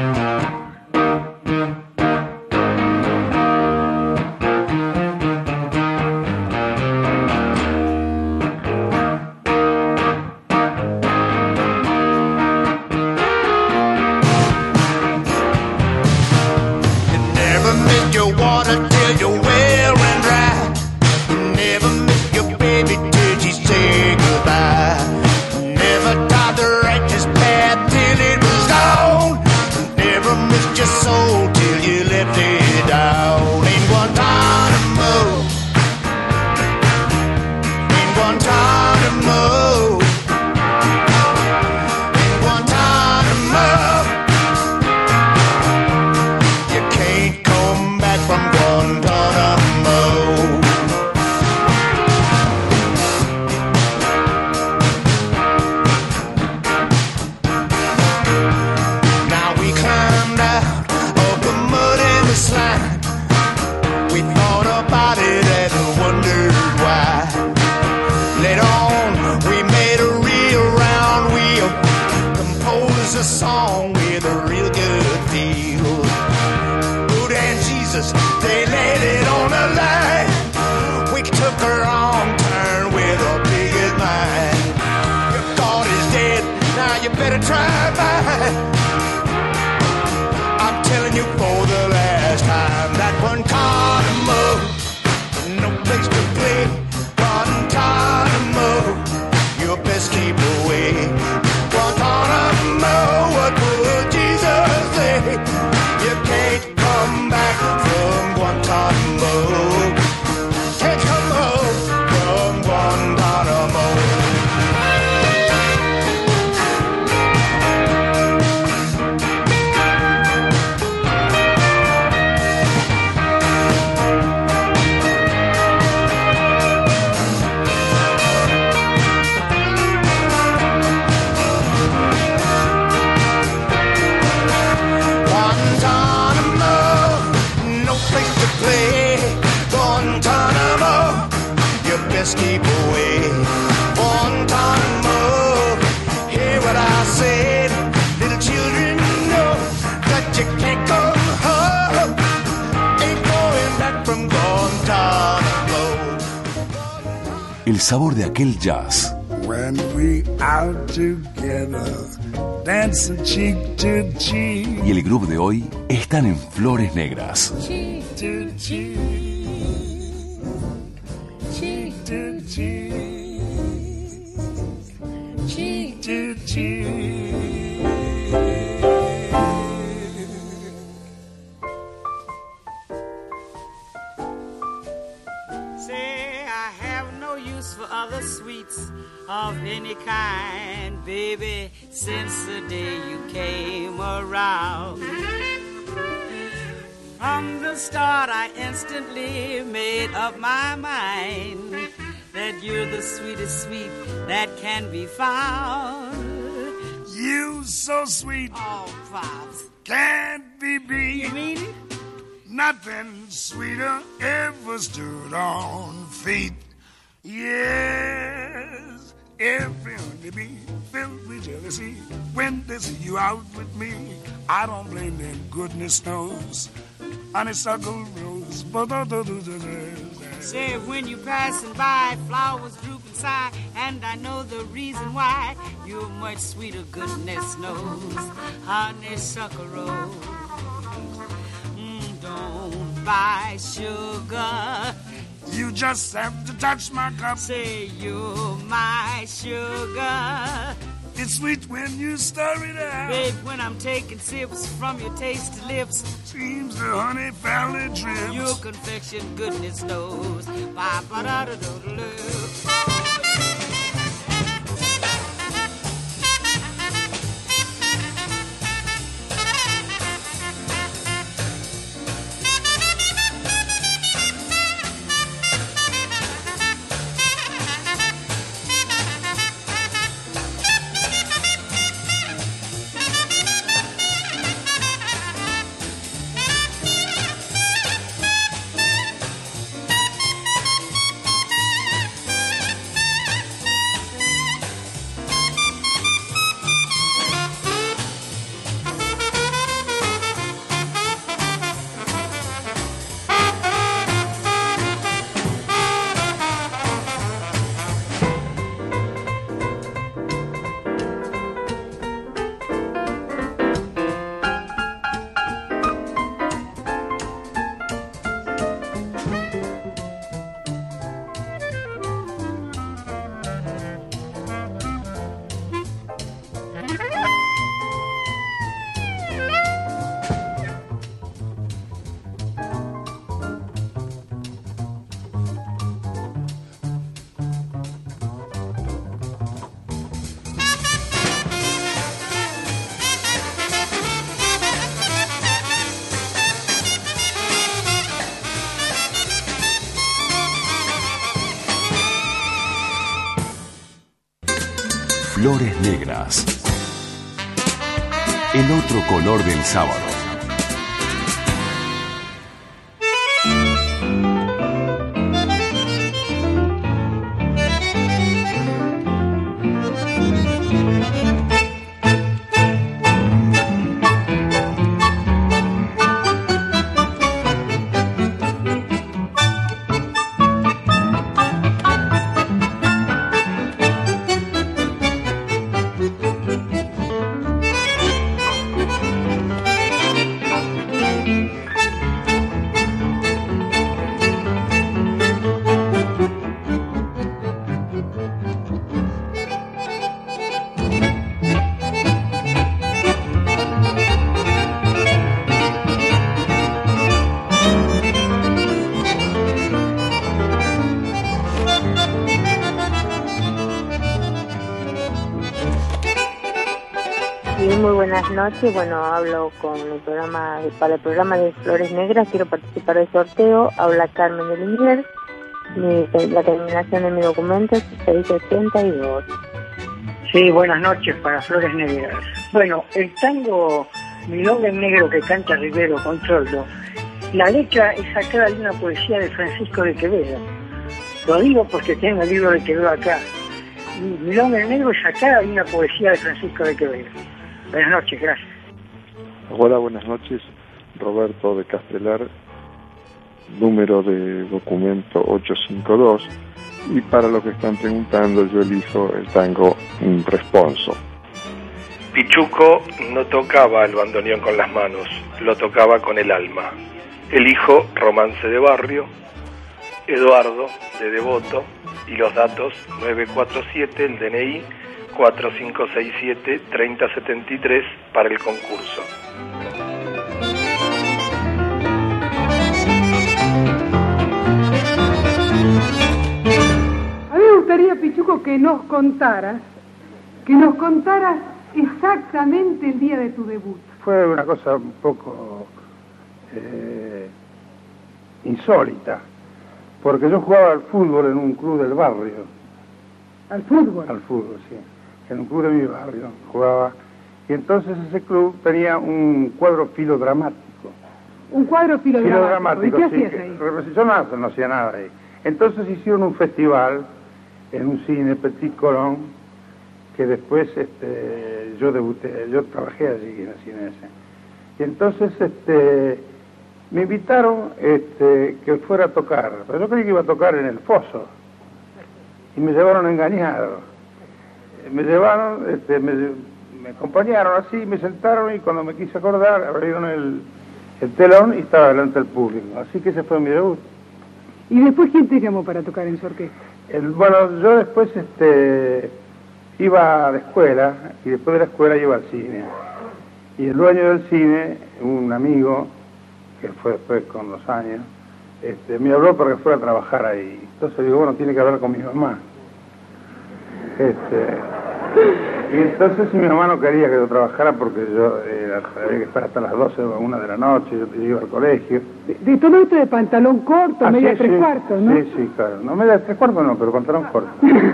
El sabor de aquel jazz. When we out together, dancing cheek to cheek. Y el grupo de hoy están en Flores Negras. Cheek to cheek. Cheek to cheek. Cheek to cheek. For other sweets of any kind, baby, since the day you came around. From the start I instantly made up my mind that you're the sweetest sweet that can be found. You so sweet, oh, Pops, can't be beat. You mean it? Nothing sweeter ever stood on feet. Yes, every honeybee filled with jealousy when they see you out with me. I don't blame them, goodness knows. Honeysuckle rose, but say when you passing by, flowers droop and sigh, and I know the reason why. You're much sweeter, goodness knows. Honeysuckle rose, mm, don't my sugar. You just have to touch my cup. Say you're my sugar. It's sweet when you stir it out. Babe, when I'm taking sips from your tasty lips, seems the honey fairly drips. Your confection, goodness knows. Ba-ba-da-da-da-da-da. Flores negras. El otro color del sábado. Buenas noches, bueno, hablo con el programa, para el programa de Flores Negras, quiero participar del sorteo, habla Carmen de Liniers, mi, la terminación de mi documento es seis ochenta y dos. Sí, buenas noches para Flores Negras. Bueno, el tango Milonga en Negro que canta Rivero con Trollo, la letra es sacada de una poesía de Francisco de Quevedo. Lo digo porque tengo el libro de Quevedo acá. Milonga en Negro es sacada de una poesía de Francisco de Quevedo. Buenas noches, gracias. Hola, buenas noches. Roberto de Castelar, número de documento ochocientos cincuenta y dos. Y para lo que están preguntando, yo elijo el tango un Responso. Pichuco no tocaba el bandoneón con las manos, lo tocaba con el alma. Elijo Romance de Barrio, Eduardo de Devoto y los datos nueve cuatro siete, el D N I cuatro cinco seis siete, tres cero siete tres para el concurso. A mí me gustaría, Pichuco, que nos contaras, que nos contaras exactamente el día de tu debut. Fue una cosa un poco eh, insólita, porque yo jugaba al fútbol en un club del barrio. ¿Al fútbol? Al fútbol, sí. En un club de mi barrio jugaba. Y entonces ese club tenía un cuadro filodramático. ¿Un cuadro filodramático? ¿Y qué hacías sí, ahí? Que, yo no, no hacía nada ahí. Entonces hicieron un festival en un cine, Petit Colón, que después este, yo debuté, yo trabajé allí en el cine ese. Y entonces este, me invitaron este, que fuera a tocar, pero yo creí que iba a tocar en el Foso. Y me llevaron engañado. Me llevaron, este, me, me acompañaron así, me sentaron y cuando me quise acordar, abrieron el, el telón y estaba delante del público. Así que ese fue mi debut. ¿Y después quién te llamó para tocar en su orquesta? El, bueno, yo después este, iba a la escuela y después de la escuela iba al cine. Y el dueño del cine, un amigo, que fue después con los años, este, me habló para que fuera a trabajar ahí. Entonces digo, bueno, tiene que hablar con mi mamá. Este, y entonces si mi mamá no quería que yo trabajara porque yo eh, había que estar hasta las doce o una de la noche, yo iba al colegio. De, de todo esto de pantalón corto, Ah, media sí, tres sí. cuartos, ¿no? Sí, sí, claro. No media tres cuartos no, pero pantalón corto.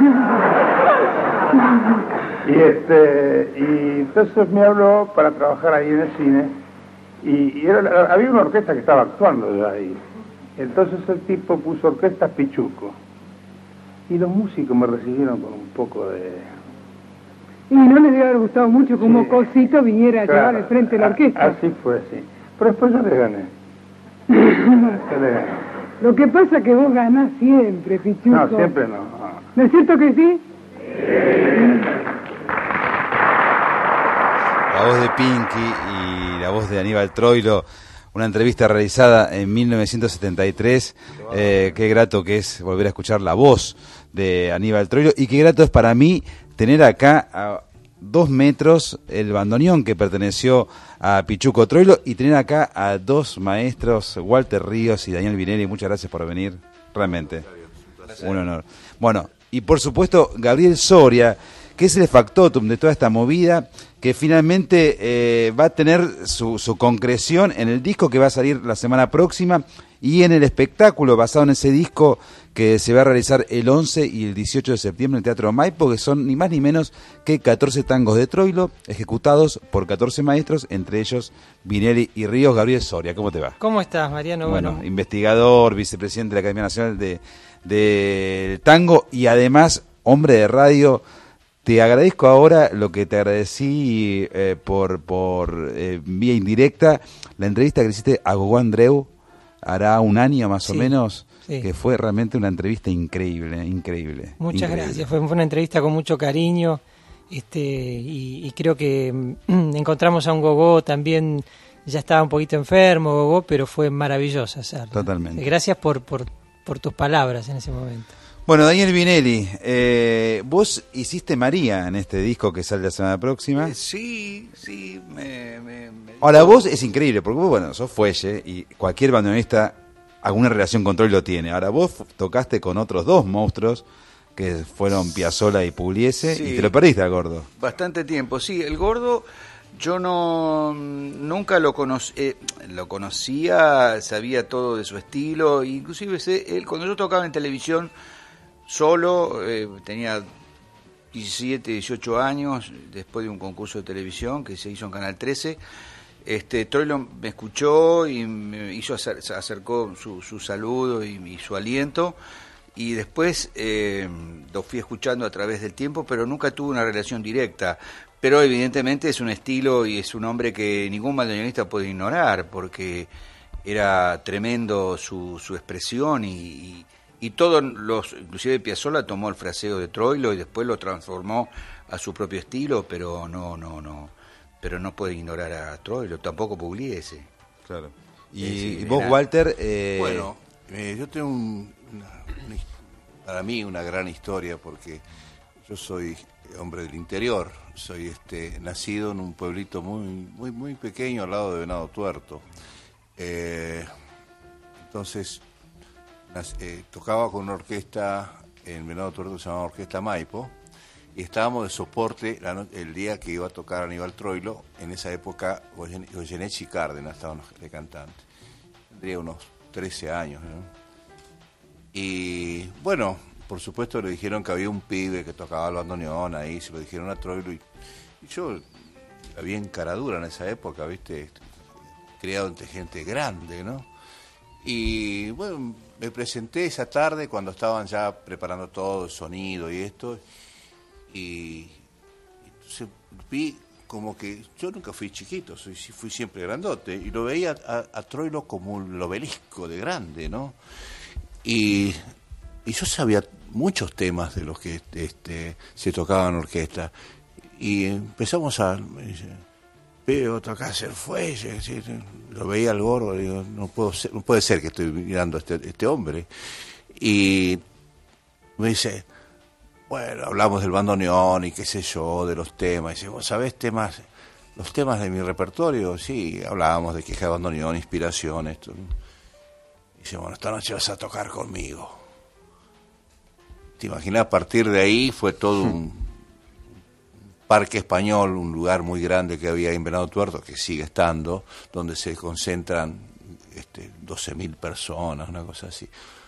Y este y entonces me habló para trabajar ahí en el cine y, y era, había una orquesta que estaba actuando ya ahí. Entonces el tipo puso orquesta Pichuco y los músicos me recibieron con un poco de... Y no les debe haber gustado mucho que un Sí. mocosito viniera a Claro, llevar al frente de la a- orquesta. Así fue, sí. Pero después yo les gané. Yo les gané. Lo que pasa es que vos ganás siempre, Pichuco. No, siempre no. ¿No es cierto que sí? La voz de Pinky y la voz de Aníbal Troilo, una entrevista realizada en mil novecientos setenta y tres. Eh, qué grato que es volver a escuchar la voz de Aníbal Troilo y qué grato es para mí tener acá a dos metros el bandoneón que perteneció a Pichuco Troilo y tener acá a dos maestros, Walter Ríos y Daniel Vinelli. Muchas gracias por venir, realmente. Un honor. Bueno, y por supuesto Gabriel Soria, que es el factotum de toda esta movida, que finalmente eh, va a tener su, su concreción en el disco que va a salir la semana próxima y en el espectáculo basado en ese disco que se va a realizar el once y el dieciocho de septiembre en el Teatro Maipo, que son ni más ni menos que catorce tangos de Troilo, ejecutados por catorce maestros, entre ellos Vinelli y Ríos. Gabriel Soria, ¿cómo te va? ¿Cómo estás, Mariano? Bueno, Bueno, investigador, vicepresidente de la Academia Nacional de, de Tango y además hombre de radio. Te agradezco ahora lo que te agradecí eh, por, por eh, vía indirecta, la entrevista que le hiciste a Gogó Andreu, hará un año más o Sí, menos, sí. que fue realmente una entrevista increíble, increíble. muchas increíble. gracias. Fue, fue una entrevista con mucho cariño este y, y creo que mm, encontramos a un Gogó también, ya estaba un poquito enfermo, Gogó, pero fue maravillosa hacerlo. Totalmente. Gracias por, por, por tus palabras en ese momento. Bueno, Daniel Vinelli, eh, vos hiciste María en este disco que sale la semana próxima. Eh, sí, sí, me... me, me... Ahora, vos es increíble, porque vos, bueno, sos fuelle y cualquier bandoneonista alguna relación con Troilo tiene. Ahora, vos f- tocaste con otros dos monstruos, que fueron Piazzolla y Pugliese, Sí. y te lo perdiste al Gordo. Bastante tiempo, sí. El Gordo, yo no nunca lo conocí, eh, lo conocía, sabía todo de su estilo, inclusive sé, él, cuando yo tocaba en televisión solo, eh, tenía diecisiete, dieciocho años, después de un concurso de televisión que se hizo en Canal trece, este Troilo me escuchó y me hizo acer, se acercó su, su saludo y, y su aliento, y después eh, lo fui escuchando a través del tiempo, pero nunca tuve una relación directa. Pero evidentemente es un estilo y es un hombre que ningún bandoneonista puede ignorar, porque era tremendo su, su expresión y, y, y todos los, inclusive Piazzolla tomó el fraseo de Troilo y después lo transformó a su propio estilo, pero no, no, no, pero no puede ignorar a Troilo, tampoco Pugliese. Claro. Y, Eh, sí, y vos, era- Walter, eh, Bueno, eh, yo tengo un- una, una his- para mí una gran historia porque yo soy hombre del interior, soy este nacido en un pueblito muy muy muy pequeño al lado de Venado Tuerto. Eh, entonces nas- eh, tocaba con una orquesta en Venado Tuerto que se llamaba Orquesta Maipo y estábamos de soporte la no- el día que iba a tocar Aníbal Troilo. En esa época Goyen- Goyeneche y Cárdenas estaban de cantante. Tendría unos trece años, ¿no? Y bueno, por supuesto le dijeron que había un pibe que tocaba el bandoneón ahí, se lo dijeron a Troilo y, y yo había encaradura en esa época, ¿viste? Criado entre gente grande, ¿no? Y bueno, me presenté esa tarde cuando estaban ya preparando todo el sonido y esto, y entonces vi como que yo nunca fui chiquito, soy, sí fui siempre grandote, y lo veía a, a Troilo como un obelisco de grande, ¿no? Y, y yo sabía muchos temas de los que este, se tocaban en orquesta. Y empezamos a... me dice, veo tocar el fuelle, ¿sí? Lo veía al gordo, digo, no puedo ser, no puede ser que estoy mirando a este, este hombre. Y me dice, bueno, hablamos del bandoneón y qué sé yo, de los temas. Y dice, ¿vos sabés temas, los temas de mi repertorio? Sí, hablábamos de queja de bandoneón, inspiración, esto. Y dice, bueno, esta noche vas a tocar conmigo. Te imaginas, a partir de ahí fue todo un parque español, un lugar muy grande que había en Venado Tuerto, que sigue estando, donde se concentran este, doce mil personas, una cosa así.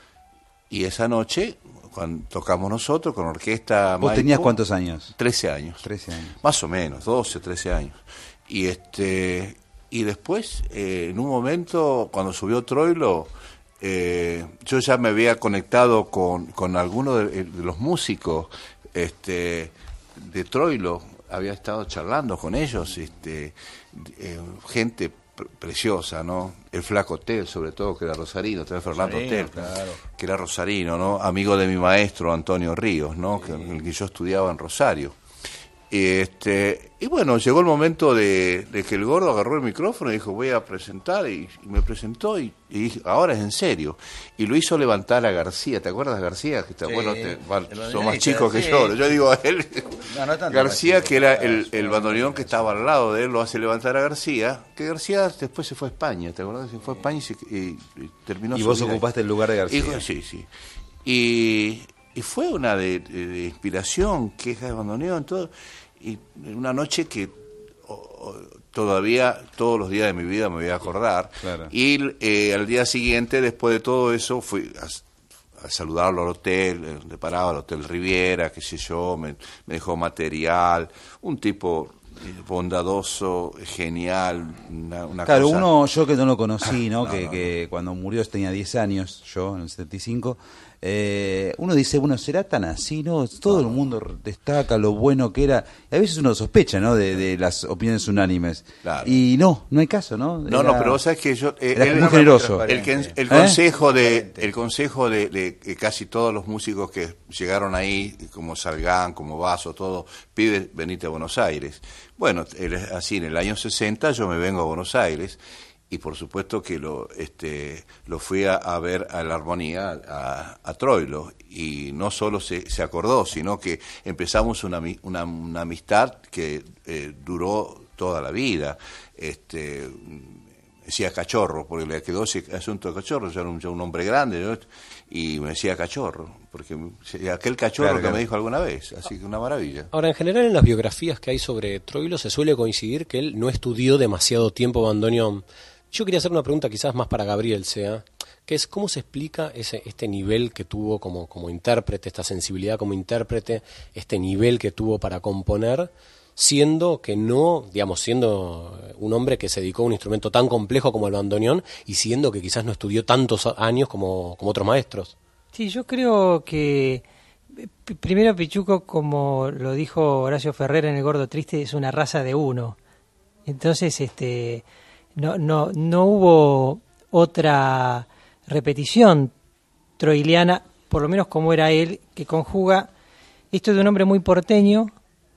Y esa noche, cuando tocamos nosotros con orquesta... ¿Vos Maipo, tenías cuántos años? trece años. trece años. Más o menos, doce, trece años. Y este y después, eh, en un momento, cuando subió Troilo, eh, yo ya me había conectado con, con algunos de, de los músicos este de Troilo, había estado charlando con ellos, este eh, gente pre- preciosa, ¿no? El Flaco Tel, sobre todo, que era rosarino, también Fernando Sí, Tel, claro. que era rosarino, ¿no? Amigo de mi maestro Antonio Ríos, ¿no? Sí. Que, el que yo estudiaba en Rosario. Y, este, y bueno, llegó el momento de, de que el gordo agarró el micrófono y dijo, voy a presentar, y, y me presentó, y, y dije, ahora es en serio. Y lo hizo levantar a García, ¿te acuerdas de García? Que está, Sí, bueno, te, va, el son más bandoneonista, chicos que sí. yo. Yo digo a él, No, no tanto García, más chico, que era claro, el, el bandoneón que estaba al lado de él, lo hace levantar a García, que García después se fue a España, ¿te acuerdas? Se fue a España y, se, y, y terminó Y su vos vida ocupaste ahí. el lugar de García. Y, sí, sí. Y, y fue una de, de, de inspiración, queja de bandoneón, todo. Y una noche que o, o, todavía todos los días de mi vida me voy a acordar. Claro. Y eh, al día siguiente, después de todo eso, fui a, a saludarlo al hotel, le paraba al Hotel Riviera, qué sé yo, me, me dejó material, un tipo bondadoso, genial, una, una Claro, cosa... uno, yo que no lo conocí, ¿no? No, que, no, que cuando murió tenía diez años, yo en el setenta y cinco, eh, uno dice, bueno, ¿será tan así? No, todo el mundo destaca lo bueno que era. Y a veces uno sospecha, ¿no? De, de las opiniones unánimes. Claro. Y no, no hay caso, ¿no? No, Era- no, pero vos sabés que yo... eh, era él- muy generoso. El, que- el ¿Eh? consejo de el consejo de, de, de casi todos los músicos que llegaron ahí, como Salgán, como Basso, todo, pide venite a Buenos Aires. Bueno, él es así, en el año sesenta yo me vengo a Buenos Aires y por supuesto que lo este lo fui a, a ver a la Armonía, a, a Troilo, y no solo se, se acordó, sino que empezamos una, ami- una, una amistad que eh, duró toda la vida. Este decía cachorro, porque le quedó ese asunto de cachorro, yo era un, yo un hombre grande, ¿no? Y me decía cachorro, porque aquel cachorro Claro, que claro. me dijo alguna vez, así que una maravilla. Ahora, en general, en las biografías que hay sobre Troilo se suele coincidir que él no estudió demasiado tiempo bandoneón. Yo quería hacer una pregunta quizás más para Gabriel Sea, que es cómo se explica ese este nivel que tuvo como, como intérprete, esta sensibilidad como intérprete, este nivel que tuvo para componer, siendo que no, digamos, siendo un hombre que se dedicó a un instrumento tan complejo como el bandoneón y siendo que quizás no estudió tantos años como, como otros maestros. Sí, yo creo que p- primero Pichuco, como lo dijo Horacio Ferrer en El Gordo Triste, es una raza de uno. Entonces, este, no, no, no hubo otra repetición troiliana, por lo menos como era él, que conjuga esto de un hombre muy porteño,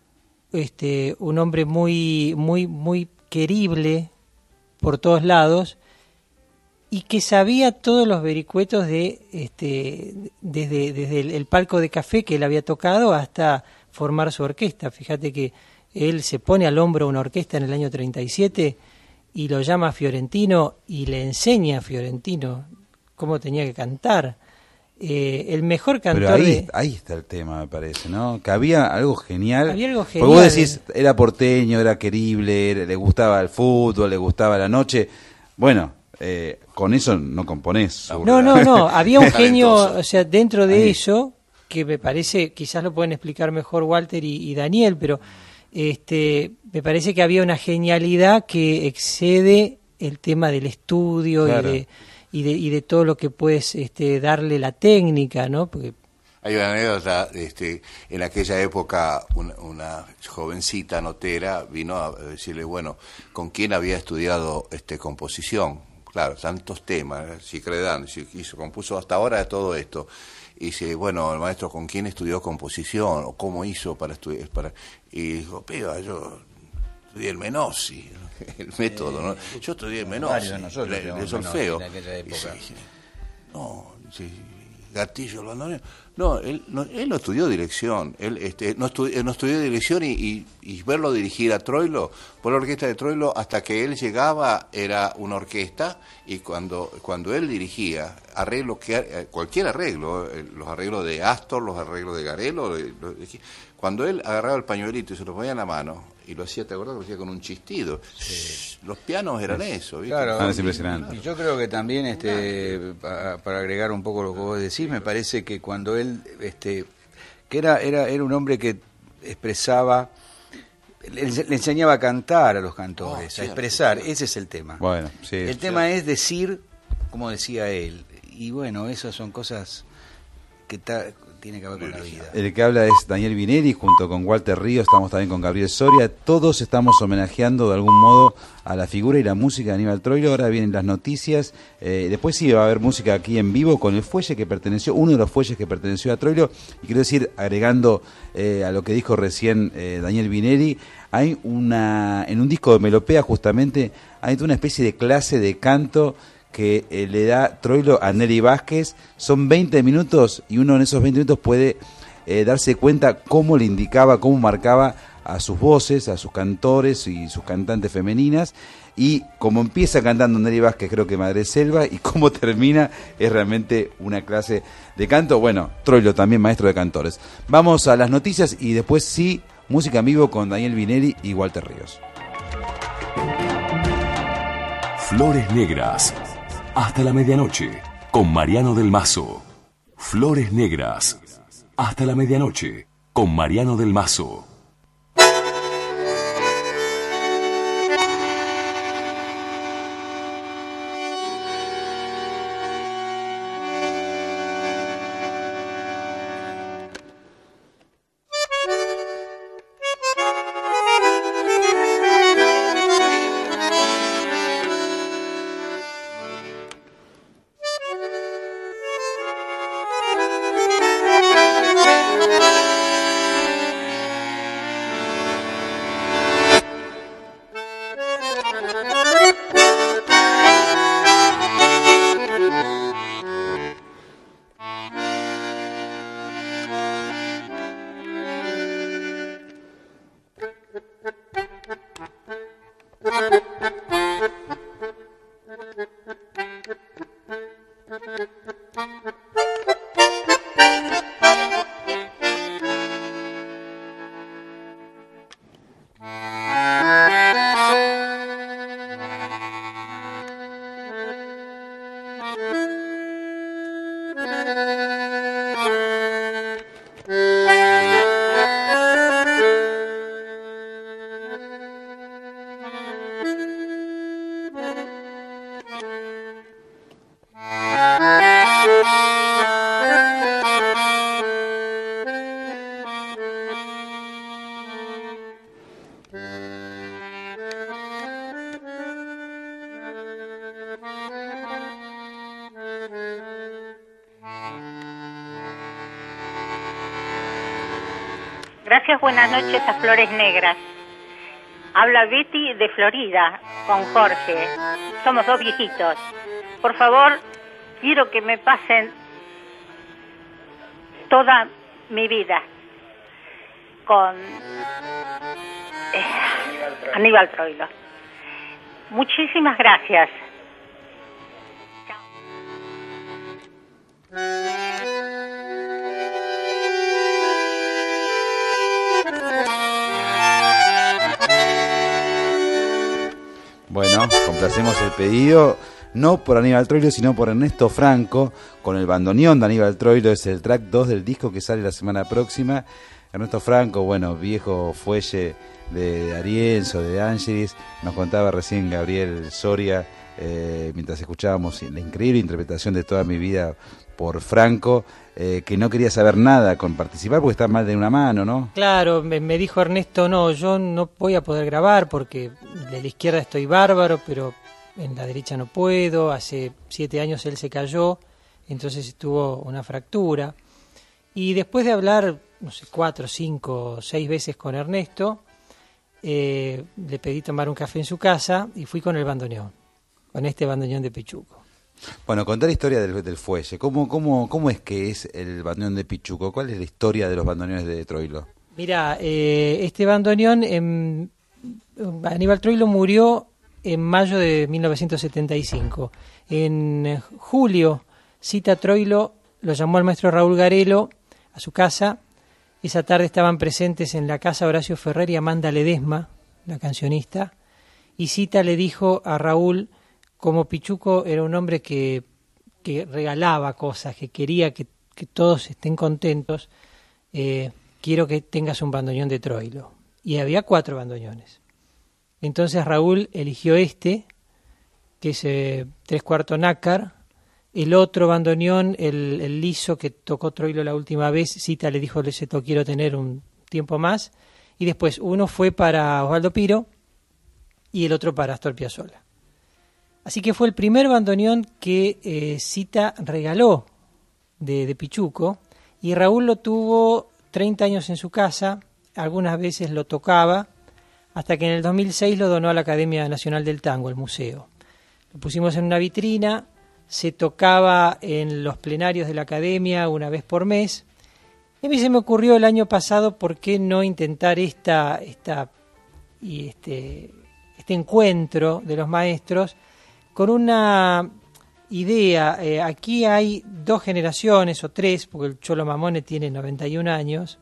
este, un hombre muy, muy, muy querible por todos lados, y que sabía todos los vericuetos de este desde desde el, el palco de café que él había tocado hasta formar su orquesta. Fíjate que él se pone al hombro una orquesta en el año treinta y siete y lo llama a Fiorentino y le enseña a Fiorentino cómo tenía que cantar. Eh, el mejor cantor Pero ahí, de... ahí está el tema, me parece, ¿no? Que había algo genial. Había algo Porque vos genial. decís, era porteño, era querible, era- le gustaba el fútbol, le gustaba la noche. Bueno, eh, con eso no componés. No, no, no, había un genio, Talentoso. o sea, dentro de Ahí. eso, que me parece, quizás lo pueden explicar mejor Walter y, y Daniel, pero este me parece que había una genialidad que excede el tema del estudio Claro. y, de, y, de, y de todo lo que puedes este, darle la técnica, ¿no? Porque Hay una anécdota, este, en aquella época una, una jovencita notera vino a decirle, bueno, ¿con quién había estudiado este composición? Claro, tantos temas, si credan, si hizo, compuso hasta ahora todo esto. Y dice, bueno, el maestro, ¿con quién estudió composición? ¿O cómo hizo para estudiar? Para... Y dijo, piba, yo estudié el Menossi, el método, ¿no? Yo estudié el Menossi, el, el solfeo. En aquella época. Sí, sí. No, sí, Gatillo, el bandoneón. No, él no, él no estudió dirección, él este, no, estudió, no estudió dirección y, y, y verlo dirigir a Troilo, por la orquesta de Troilo, hasta que él llegaba era una orquesta, y cuando cuando él dirigía, arreglos que cualquier arreglo, los arreglos de Astor, los arreglos de Garelo, los, cuando él agarraba el pañuelito y se lo ponía en la mano, y lo hacía, ¿te acuerdas? Lo hacía con un chistido. Sí. Los pianos eran eso, ¿viste? Claro, ah, es impresionante. Y yo creo que también, este, para, para agregar un poco lo que vos decís, me parece que cuando él, este, que era, era, era un hombre que expresaba, le, le enseñaba a cantar a los cantores, oh, a expresar, cierto. Ese es el tema. Bueno, sí. El cierto. tema es decir, como decía él, y bueno, esas son cosas que ta, tiene que ver con la vida. El que habla es Daniel Vineri, junto con Walter Ríos, estamos también con Gabriel Soria, todos estamos homenajeando de algún modo a la figura y la música de Aníbal Troilo. Ahora vienen las noticias, eh, después sí va a haber música aquí en vivo con el fuelle que perteneció, uno de los fuelles que perteneció a Troilo, y quiero decir, agregando eh, a lo que dijo recién eh, Daniel Vineri, hay una, en un disco de Melopea justamente, hay una especie de clase de canto que eh, le da Troilo a Nelly Vázquez. Son veinte minutos y uno en esos veinte minutos puede eh, darse cuenta cómo le indicaba, cómo marcaba a sus voces, a sus cantores y sus cantantes femeninas, y como empieza cantando Nelly Vázquez, creo que Madre Selva, y cómo termina es realmente una clase de canto. Bueno, Troilo también maestro de cantores. Vamos a las noticias y después sí, música en vivo con Daniel Vineri y Walter Ríos. Flores Negras. Hasta la medianoche, con Mariano del Mazo. Flores Negras. Hasta la medianoche, con Mariano del Mazo. Gracias, buenas noches a Flores Negras. Habla Betty de Florida con Jorge. Somos dos viejitos. Por favor, quiero que me pasen toda mi vida con eh, Aníbal Troilo. Muchísimas gracias. Bueno, complacemos el pedido, no por Aníbal Troilo, sino por Ernesto Franco, con el bandoneón de Aníbal Troilo. Es el track dos del disco que sale la semana próxima. Ernesto Franco, bueno, viejo fuelle de, de Arienzo, de Ángeles. Nos contaba recién Gabriel Soria, eh, mientras escuchábamos la increíble interpretación de Toda mi vida por Franco, eh, que no quería saber nada con participar porque está mal de una mano, ¿no? Claro, me, me dijo Ernesto, no, yo no voy a poder grabar porque de la izquierda estoy bárbaro, pero en la derecha no puedo. Hace siete años él se cayó, entonces tuvo una fractura. Y después de hablar, no sé, cuatro, cinco, seis veces con Ernesto, eh, le pedí tomar un café en su casa y fui con el bandoneón, con este bandoneón de Pichuco. Bueno, contar la historia del, del fuelle. ¿Cómo, cómo, ¿Cómo es que es el bandoneón de Pichuco? ¿Cuál es la historia de los bandoneones de Troilo? Mira, eh, este bandoneón, en, Aníbal Troilo murió en mayo de mil novecientos setenta y cinco. En julio, Cita Troilo lo llamó al maestro Raúl Garelo a su casa. Esa tarde estaban presentes en la casa Horacio Ferrer y Amanda Ledesma, la cancionista, y Cita le dijo a Raúl, como Pichuco era un hombre que, que regalaba cosas, que quería que, que todos estén contentos, eh, quiero que tengas un bandoneón de Troilo. Y había cuatro bandoneones. Entonces Raúl eligió este, que es eh, tres cuartos nácar. El otro bandoneón, el, el liso que tocó Troilo la última vez, Cita le dijo, le quiero tener un tiempo más. Y después uno fue para Osvaldo Piro y el otro para Astor Piazzolla. Así que fue el primer bandoneón que eh, Cita regaló de, de Pichuco, y Raúl lo tuvo treinta años en su casa, algunas veces lo tocaba, hasta que en el dos mil seis lo donó a la Academia Nacional del Tango, el museo. Lo pusimos en una vitrina, se tocaba en los plenarios de la Academia una vez por mes, y a mí se me ocurrió el año pasado, ¿por qué no intentar esta, esta, y este, este encuentro de los maestros con una idea? Eh, aquí hay dos generaciones o tres, porque el Cholo Mamone tiene noventa y un años.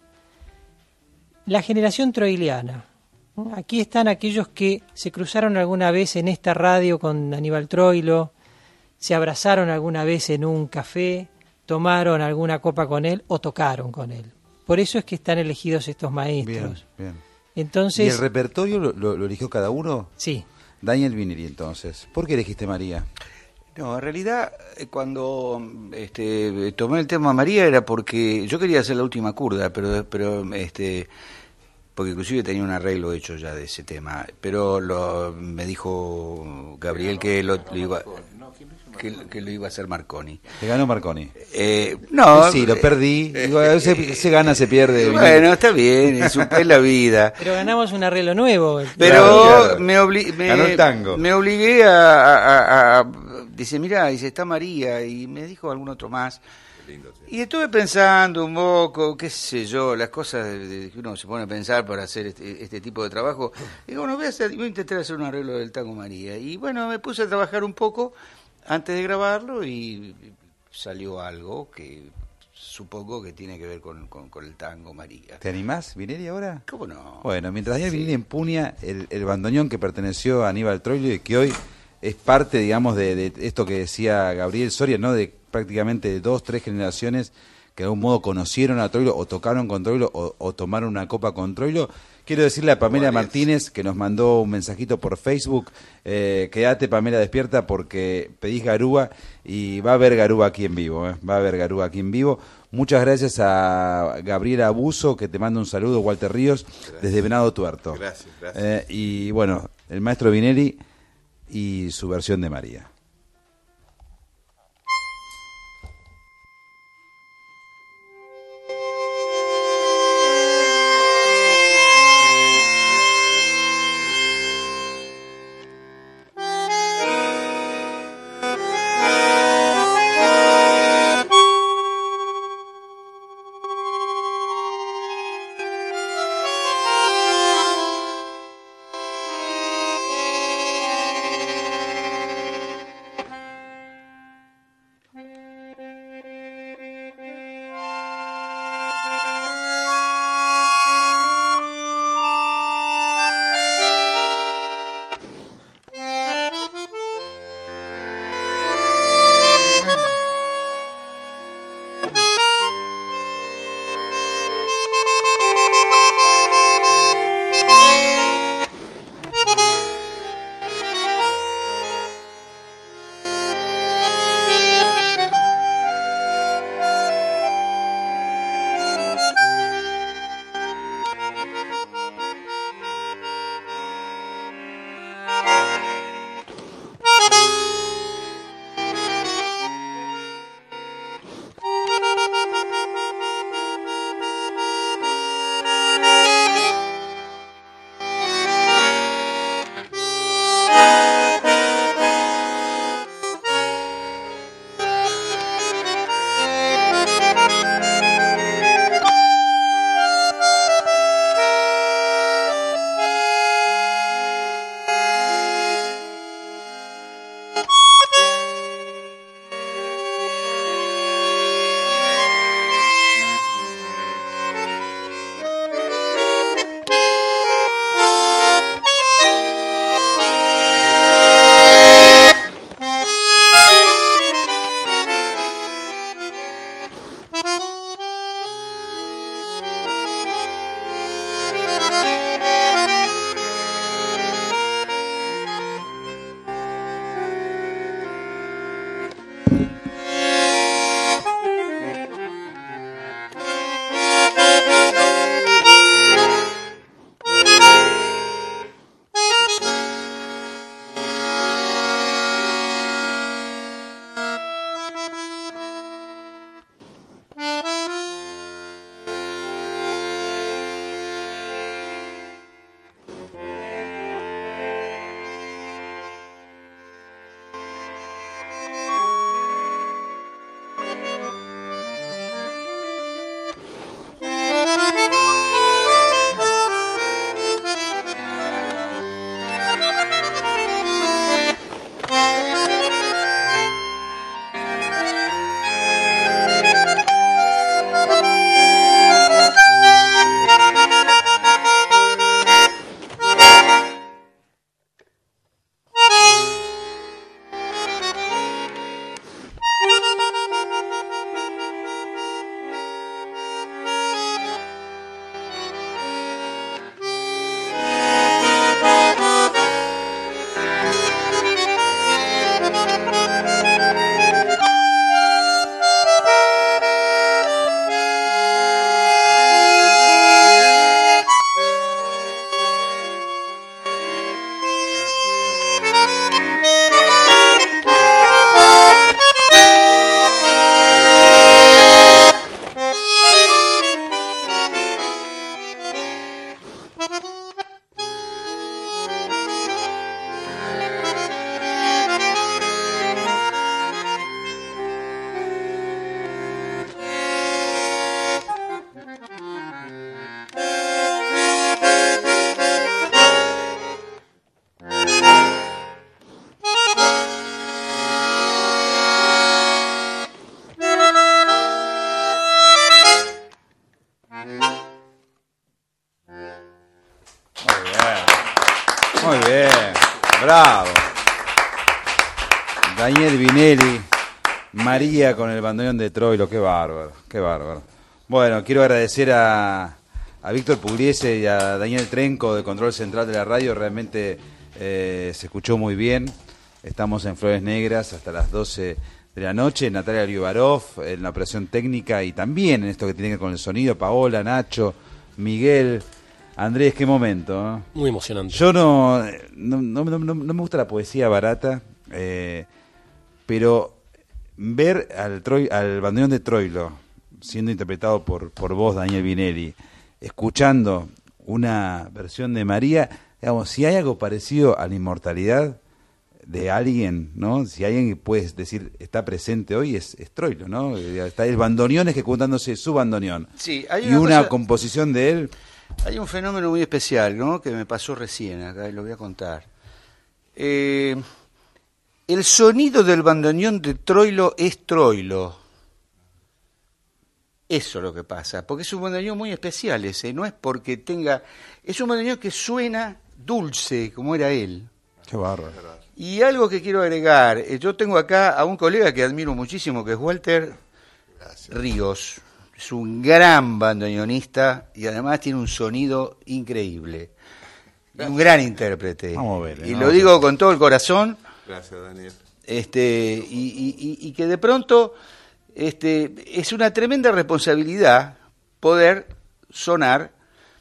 La generación troiliana. Aquí están aquellos que se cruzaron alguna vez en esta radio con Aníbal Troilo, se abrazaron alguna vez en un café, tomaron alguna copa con él o tocaron con él. Por eso es que están elegidos estos maestros. Bien, bien. Entonces, ¿y el repertorio lo, lo, lo eligió cada uno? Sí. Daniel Vineri, entonces. ¿Por qué elegiste María? No, en realidad cuando este, tomé el tema María era porque yo quería hacer la última curda, pero pero este porque inclusive tenía un arreglo hecho ya de ese tema, pero lo, me dijo Gabriel que lo, lo iba que, que lo iba a hacer Marconi. ¿Te ganó Marconi? Eh, no, sí, lo perdí. Digo, se, se gana, se pierde. Bueno, está bien, es, un, es la vida. Pero ganamos un arreglo nuevo. Pero claro, claro. me, obli me, ganó el tango. Me obligué a, a, a, a dice, mirá, dice, está María, y me dijo algún otro más. Lindo, sí. Y estuve pensando un poco, qué sé yo, las cosas de, de, que uno se pone a pensar para hacer este, este tipo de trabajo. Y digo, bueno, voy a, hacer, voy a intentar hacer un arreglo del tango María. Y bueno, me puse a trabajar un poco antes de grabarlo y salió algo que supongo que tiene que ver con, con, con el tango María. ¿Te animás, Vineri, ahora? ¿Cómo no? Bueno, mientras Daniel Sí. Vineri empuña el, el bandoneón que perteneció a Aníbal Troilo y que hoy es parte, digamos, de, de esto que decía Gabriel Soria, ¿no? De prácticamente dos, tres generaciones que de algún modo conocieron a Troilo o tocaron con Troilo o, o tomaron una copa con Troilo. Quiero decirle a Pamela Martínez, que nos mandó un mensajito por Facebook, eh, quédate Pamela despierta porque pedís garúa y va a haber garúa aquí en vivo, eh, va a haber garúa aquí en vivo. Muchas gracias a Gabriela Abuso, que te manda un saludo, Walter Ríos, gracias. Desde Venado Tuerto. Gracias, gracias. Eh, y bueno, el maestro Vineri y su versión de María. Daniel Vinelli, María con el bandoneón de Troilo, qué bárbaro, qué bárbaro. Bueno, quiero agradecer a, a Víctor Pugliese y a Daniel Trenco de Control Central de la Radio, realmente eh, se escuchó muy bien. Estamos en Flores Negras hasta las doce de la noche, Natalia Liubarov en la operación técnica y también en esto que tiene que ver con el sonido, Paola, Nacho, Miguel, Andrés, qué momento, ¿eh? Muy emocionante. Yo no no, no, no, no me gusta la poesía barata, eh, pero ver al, Troi, al bandoneón de Troilo siendo interpretado por, por vos, Daniel Vinelli, escuchando una versión de María, digamos, si hay algo parecido a la inmortalidad de alguien, ¿no? Si alguien que puedes decir está presente hoy es, es Troilo, ¿no? Está el bandoneón ejecutándose su bandoneón. Sí, hay y una, una cosa, composición de él. Hay un fenómeno muy especial, ¿no? Que me pasó recién acá y lo voy a contar. Eh, el sonido del bandoneón de Troilo es Troilo. Eso es lo que pasa, porque es un bandoneón muy especial ese, no es porque tenga... Es un bandoneón que suena dulce, como era él. Qué bárbaro. Y algo que quiero agregar, eh, yo tengo acá a un colega que admiro muchísimo, que es Walter Gracias. Ríos. Es un gran bandoneonista y además tiene un sonido increíble. Gracias. Un gran intérprete. Vamos a ver. Y lo digo con todo el corazón. Gracias, Daniel. Este, y, y, y que de pronto este, es una tremenda responsabilidad poder sonar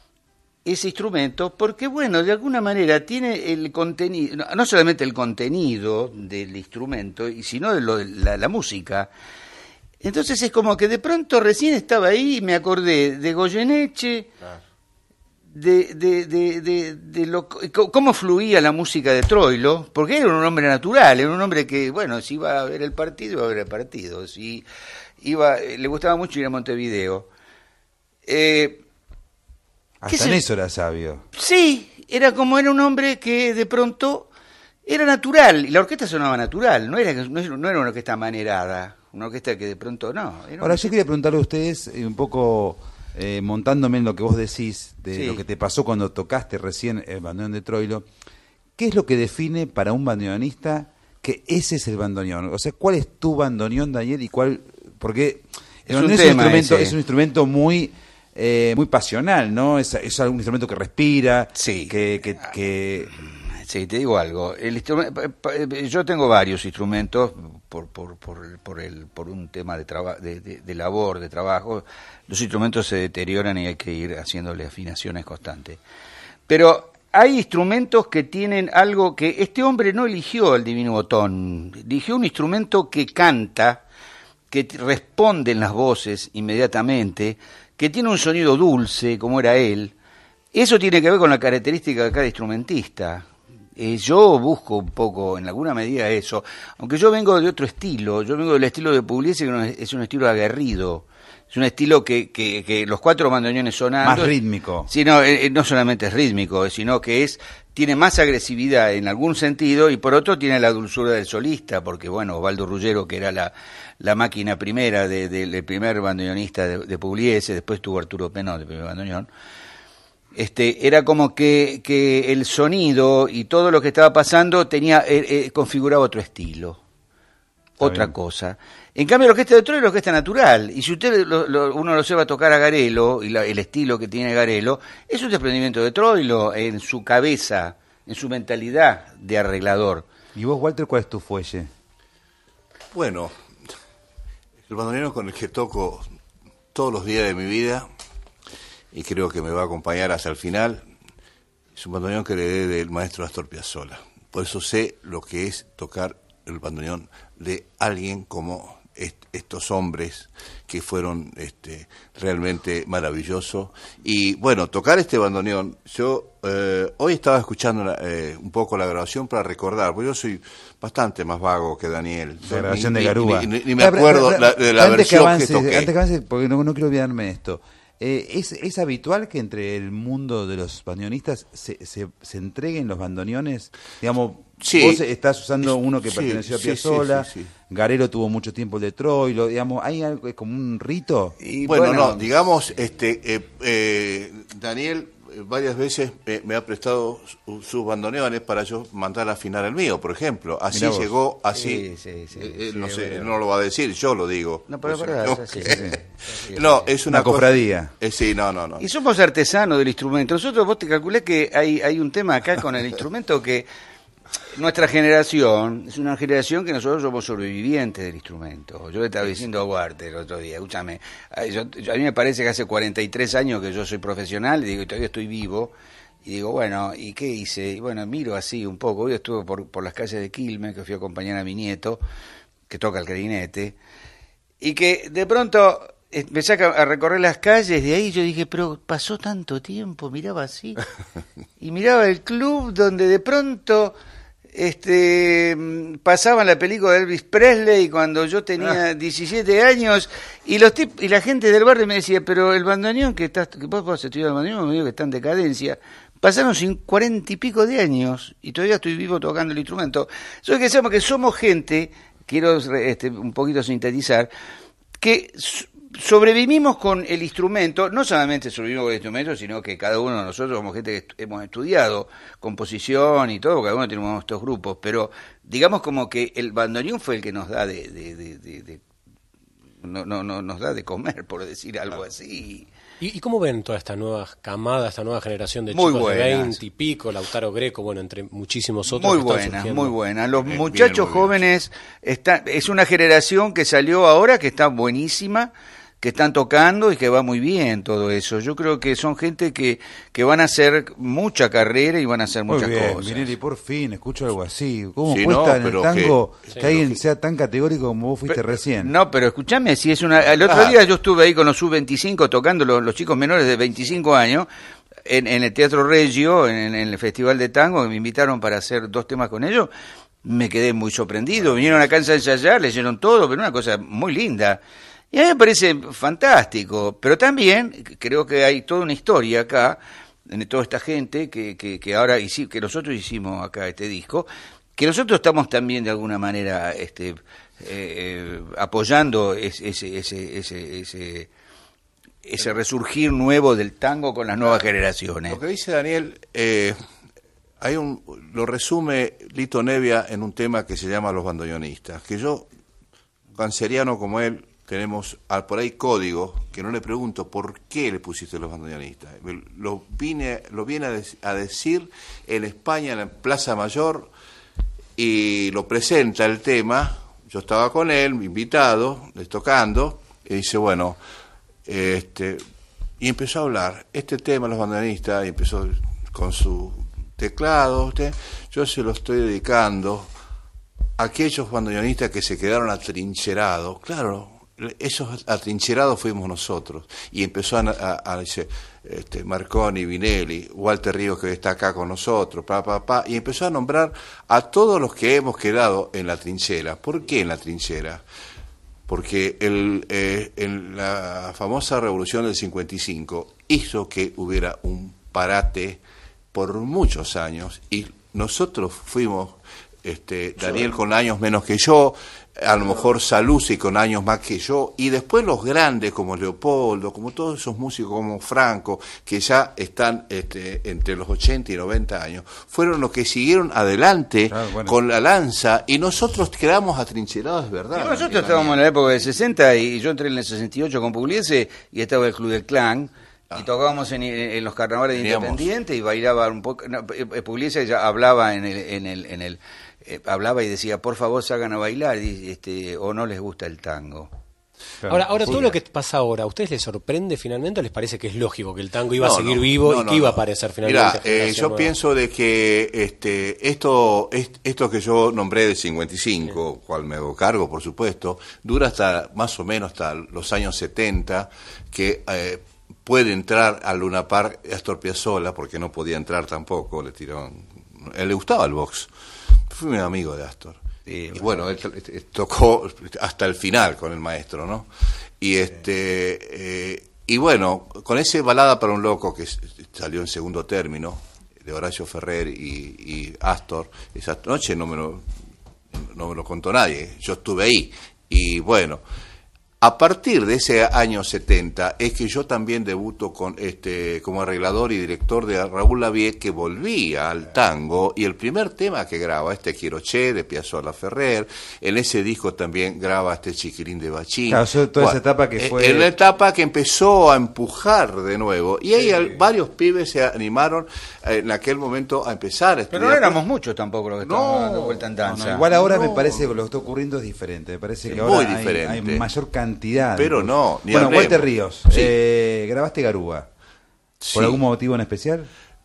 ese instrumento, porque bueno, de alguna manera tiene el contenido, no solamente el contenido del instrumento, y sino de, lo, de la, la música. Entonces es como que de pronto recién estaba ahí y me acordé de Goyeneche, claro. de, de, de, de, de lo, cómo fluía la música de Troilo, porque era un hombre natural, era un hombre que, bueno, si iba a ver el partido, iba a ver el partido, si iba, le gustaba mucho ir a Montevideo. Eh, Hasta en eso era sabio. Sí, era como era un hombre que de pronto era natural, y la orquesta sonaba natural, no era, no era una orquesta manerada, una orquesta que de pronto no. Era Ahora, yo quería preguntarle a ustedes, eh, un poco eh, montándome en lo que vos decís, de sí. lo que te pasó cuando tocaste recién el bandoneón de Troilo, ¿qué es lo que define para un bandoneonista que ese es el bandoneón? O sea, ¿cuál es tu bandoneón, Daniel, y cuál...? Porque el es un, es, tema un instrumento, ese. es un instrumento muy... Eh, muy pasional, ¿no? Es, es un instrumento que respira, sí. que, que, que... Sí, te digo algo. El instrumento, yo tengo varios instrumentos por por por por el por un tema de, traba, de, de, de labor, de trabajo. Los instrumentos se deterioran y hay que ir haciéndole afinaciones constantes. Pero hay instrumentos que tienen algo que este hombre no eligió el divino botón, eligió un instrumento que canta, que responde en las voces inmediatamente, que tiene un sonido dulce, como era él. Eso tiene que ver con la característica de cada instrumentista. Eh, yo busco un poco, en alguna medida, eso. Aunque yo vengo de otro estilo, yo vengo del estilo de Pugliese, que no es, es un estilo aguerrido. Es un estilo que, que, que los cuatro bandoneones sonando... Más rítmico. Sí, no, eh, no solamente es rítmico, sino que es tiene más agresividad en algún sentido y por otro tiene la dulzura del solista, porque bueno, Osvaldo Ruggero, que era la, la máquina primera de, de, del primer bandoneonista de, de Pugliese, después tuvo Arturo Penot, el primer bandoneón, este, era como que, que el sonido y todo lo que estaba pasando tenía eh, eh, configuraba otro estilo, Está otra bien. cosa. En cambio, la orquesta de Troilo es la orquesta natural, y si usted lo, lo, uno lo lleva a tocar a Garelo, y la, el estilo que tiene Garelo, es un desprendimiento de Troilo en su cabeza, en su mentalidad de arreglador. ¿Y vos, Walter, cuál es tu fuelle? Bueno, el bandoneón con el que toco todos los días de mi vida, y creo que me va a acompañar hasta el final, es un bandoneón que heredé del maestro Astor Piazzolla. Por eso sé lo que es tocar el bandoneón de alguien como est- estos hombres que fueron este, realmente maravillosos. Y bueno, tocar este bandoneón, yo eh, hoy estaba escuchando la, eh, un poco la grabación para recordar, porque yo soy bastante más vago que Daniel. La grabación ni, de Garúa. Ni, ni, ni me acuerdo la, de la antes versión que, avance, que toqué. Antes que avance, porque no, no quiero olvidarme esto. Eh, ¿es, ¿Es habitual que entre el mundo de los bandoneonistas se, se, se entreguen los bandoneones? Digamos, sí, vos estás usando uno que sí, perteneció a sí, Piazzolla, sí, sí, sí. Garelo tuvo mucho tiempo el de Troilo, digamos, ¿hay algo como un rito? Y bueno, bueno, no, digamos, este, eh, eh, Daniel varias veces me, me ha prestado su- sus bandoneones para yo mandar a afinar el mío, por ejemplo. Así Mirá vos. llegó, así. Sí, sí, sí, eh, eh, sí, no es sé, verdad. no lo va a decir, yo lo digo. No, pero O sea, es verdad, no, es así, que- sí, sí, sí, no, sí. es una, Una cofradía. cosa- eh, sí, no, no, no. Y somos artesanos del instrumento. Nosotros, vos te calculé que hay, hay un tema acá con el instrumento que nuestra generación es una generación que nosotros somos sobrevivientes del instrumento. Yo le estaba diciendo a Huarte el otro día, escúchame, a, yo- yo- a mí me parece que hace cuarenta y tres años que yo soy profesional, y digo, y todavía estoy vivo, y digo, bueno, ¿y qué hice? Y bueno, miro así un poco. Hoy estuve por, por las calles de Quilmes, que fui a acompañar a mi nieto, que toca el clarinete, y que de pronto empecé a, a recorrer las calles de ahí, yo dije, pero pasó tanto tiempo, miraba así, y miraba el club donde de pronto este mm, pasaban la película de Elvis Presley cuando yo tenía diecisiete años, y los tip, y la gente del barrio me decía, pero el bandoneón que estás, que vos vas a estudiar el bandoneón, me digo que está en decadencia. Pasaron sin cuarenta y pico de años y todavía estoy vivo tocando el instrumento. Yo que sabemos que somos gente, quiero este, un poquito sintetizar, que s- sobrevivimos con el instrumento, no solamente sobrevivimos con el instrumento, sino que cada uno de nosotros somos gente que est- hemos estudiado composición y todo, cada uno tenemos nuestros grupos, pero digamos como que el bandoneón fue el que nos da de, de, de, de- de- no, no, no nos da de comer, por decir algo así. ¿Y, ¿Y cómo ven toda esta nueva camada, esta nueva generación de Muy chicos de buenas. veinte y pico, Lautaro Greco, bueno, entre muchísimos otros Muy que están buena, surgiendo? muy buena. Los Bien, muchachos bien, muy jóvenes, está, es una generación que salió ahora, que está buenísima, que están tocando y que va muy bien todo eso. Yo creo que son gente que, que van a hacer mucha carrera y van a hacer Muy muchas bien, cosas. Minelli, por fin, escucho algo así. ¿Cómo Sí, cuesta no, en el pero tango que- que, Sí, alguien lógico. sea tan categórico como vos fuiste recién? No, pero escúchame, si es una... El otro Ah. día yo estuve ahí con los sub veinticinco tocando los, los chicos menores de veinticinco años en, en el Teatro Regio, en, en el Festival de Tango, que me invitaron para hacer dos temas con ellos. Me quedé muy sorprendido. Vinieron acá a ensayar, leyeron todo, pero una cosa muy linda. Y a mí me parece fantástico, pero también creo que hay toda una historia acá, de toda esta gente que, que, que ahora hici- que nosotros hicimos acá este disco, que nosotros estamos también de alguna manera este, eh, eh, apoyando ese, ese, ese, ese, ese, ese resurgir nuevo del tango con las nuevas generaciones. Lo que dice Daniel, eh, hay un, lo resume Lito Nevia en un tema que se llama Los bandoneonistas, que yo, canceriano como él, tenemos al por ahí código que no le pregunto por qué le pusiste los bandoneonistas. Lo vine, lo viene a, de- a decir en España, en la Plaza Mayor, y lo presenta el tema. Yo estaba con él, invitado, les tocando, y dice, bueno, este, y empezó a hablar, este tema, los bandoneonistas, y empezó con su teclado, usted, yo se lo estoy dedicando a aquellos bandoneonistas que se quedaron atrincherados, claro, esos atrincherados fuimos nosotros, y empezó a, a, a dice, este, Marconi, Vinelli, Walter Ríos que está acá con nosotros, pa, pa, pa, y empezó a nombrar a todos los que hemos quedado en la trinchera. ¿Por qué en la trinchera? Porque el, eh, en la famosa revolución del cincuenta y cinco hizo que hubiera un parate por muchos años, y nosotros fuimos, este, Daniel con años menos que yo, a lo mejor Saluzzi con años más que yo, y después los grandes como Leopoldo, como todos esos músicos como Franco, que ya están este, entre los ochenta y noventa años, fueron los que siguieron adelante Claro, bueno. con la lanza, y nosotros quedamos atrincherados, es verdad. Sí, nosotros estábamos en la época del sesenta y yo entré en el sesenta y ocho con Pugliese y estaba el Club del Clan y tocábamos en, en los carnavales de Teníamos- Independiente y bailaba un poco. No, eh, Pugliese ya hablaba en el, en el, en el eh, hablaba y decía, por favor salgan a bailar, y, este, o no les gusta el tango. Ahora, ahora todo lo que pasa ahora, ¿a ustedes les sorprende finalmente o les parece que es lógico que el tango iba No, a seguir no, vivo no, y no, que iba no. a aparecer finalmente? Mirá, eh, generación yo nueva? pienso de que este, esto, est- esto que yo nombré de cincuenta y cinco, cual me hago cargo, por supuesto, dura hasta más o menos hasta los años setenta, que eh, puede entrar al Luna Park Astor Piazzolla, porque no podía entrar tampoco, le tiraron, a él le gustaba el box, fui mi amigo de Astor. Y bueno, él, él tocó hasta el final con el maestro, ¿no? Y este eh, y bueno, con ese Balada para un loco que s- salió en segundo término, de Horacio Ferrer y, y Astor, esa noche no me lo, no me lo contó nadie, yo estuve ahí. Y bueno, A partir de ese año setenta es que yo también debuto con este como arreglador y director de Raúl Lavie, que volvía al tango, y el primer tema que graba, este Quiero Che, de Piazzolla Ferrer, en ese disco también graba este Chiquirín de Bachín. Claro, toda bueno, esa etapa que fue... En la etapa que empezó a empujar de nuevo, y ahí sí. varios pibes se animaron en aquel momento a empezar a estudiar. Pero no éramos muchos tampoco los que no, estaban dando vuelta en danza. No, no, igual ahora no. me parece que lo que está ocurriendo es diferente, me parece que es ahora muy hay, diferente. hay mayor cantidad. Pero de no, ni Bueno, hablemos. Walter Ríos, sí. eh, ¿grabaste Garúa? Sí. ¿Por algún motivo en especial?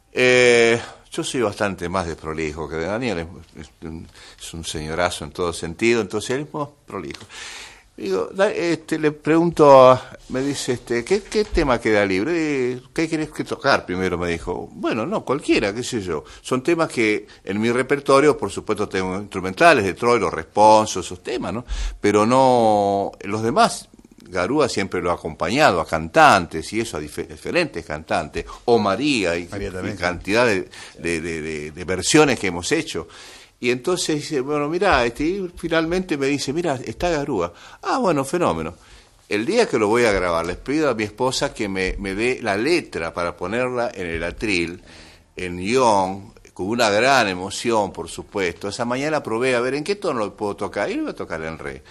Eh, yo soy bastante más desprolijo que de Daniel, es, es, un, es un señorazo en todo sentido, entonces él es más prolijo. Digo, este, le pregunto, a, me dice, este, ¿qué, qué tema queda libre? ¿Qué querés que tocar primero? Me dijo, bueno, no, cualquiera, qué sé yo. Son temas que en mi repertorio, por supuesto, tengo instrumentales de Troilo, responsos, esos temas, ¿no? Pero no, los demás, Garúa siempre lo ha acompañado a cantantes, y eso a dif- diferentes cantantes, o María, y, María y cantidad de, de, de, de, de versiones que hemos hecho. Y entonces dice, bueno, mirá, este, y finalmente me dice, mira, está Garúa. Ah, bueno, fenómeno. El día que lo voy a grabar, les pido a mi esposa que me, me dé la letra para ponerla en el atril, en guión, con una gran emoción, por supuesto. Esa mañana probé a ver en qué tono lo puedo tocar, y lo voy a tocar en re.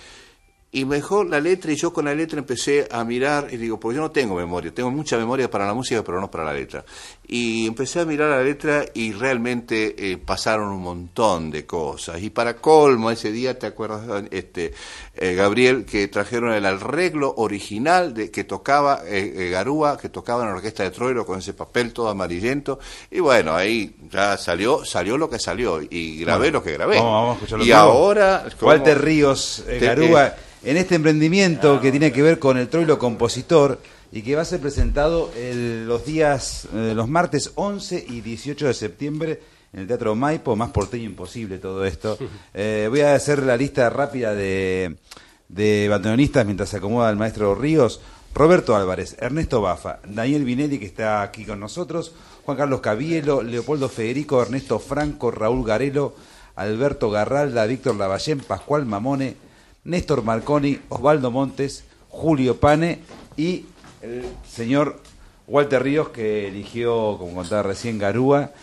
Y mejor la letra, y yo con la letra empecé a mirar, y digo, porque yo no tengo memoria, tengo mucha memoria para la música, pero no para la letra. Y empecé a mirar la letra, y realmente eh, pasaron un montón de cosas. Y para colmo, ese día, ¿te acuerdas, este eh, Gabriel, que trajeron el arreglo original de que tocaba eh, eh, Garúa, que tocaba en la orquesta de Troilo, con ese papel todo amarillento? Y bueno, ahí ya salió salió lo que salió, y grabé bueno, lo que grabé. Vamos, vamos a escucharlo y todo. ahora... ¿cómo? Walter Ríos, eh, Te, Garúa... eh, en este emprendimiento que tiene que ver con el Troilo compositor y que va a ser presentado el, los días, eh, los martes once y dieciocho de septiembre en el Teatro Maipo, más porteño imposible todo esto. Eh, voy a hacer la lista rápida de, de bandoneonistas mientras se acomoda el maestro Ríos. Roberto Álvarez, Ernesto Bafa, Daniel Vinelli, que está aquí con nosotros, Juan Carlos Cavielo, Leopoldo Federico, Ernesto Franco, Raúl Garelo, Alberto Garralda, Víctor Lavallén, Pascual Mamone, Néstor Marconi, Osvaldo Montes, Julio Pane y el señor Walter Ríos, que eligió, como contaba recién, Garúa.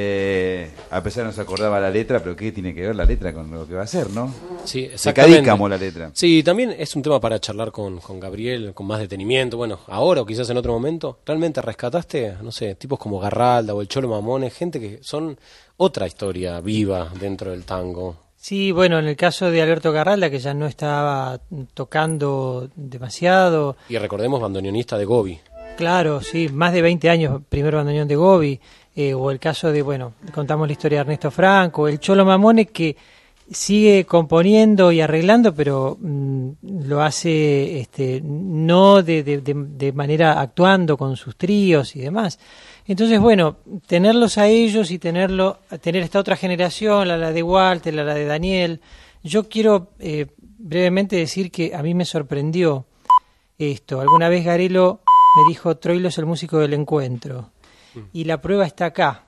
Eh, a pesar de no se acordaba la letra, pero ¿qué tiene que ver la letra con lo que va a hacer, no? Sí, Se exactamente. cadícamo la letra. Sí, también es un tema para charlar con, con Gabriel, con más detenimiento. Bueno, ahora o quizás en otro momento. ¿Realmente rescataste, no sé, tipos como Garralda o el Cholo Mamone, gente que son otra historia viva dentro del tango? Sí, bueno, en el caso de Alberto Garralda, que ya no estaba tocando demasiado. Y recordemos, bandoneonista de Gobi. Claro, sí, más de veinte años, primer bandoneón de Gobi. Eh, o el caso de, bueno, contamos la historia de Ernesto Franco, el Cholo Mamone, que sigue componiendo y arreglando, pero mmm, lo hace este, no de, de, de, de manera actuando con sus tríos y demás. Entonces, bueno, tenerlos a ellos y tenerlo, tener esta otra generación, la, la de Walter, la, la de Daniel. Yo quiero eh, brevemente decir que a mí me sorprendió esto. Alguna vez Garelo me dijo, Troilo es el músico del encuentro. Mm. Y la prueba está acá.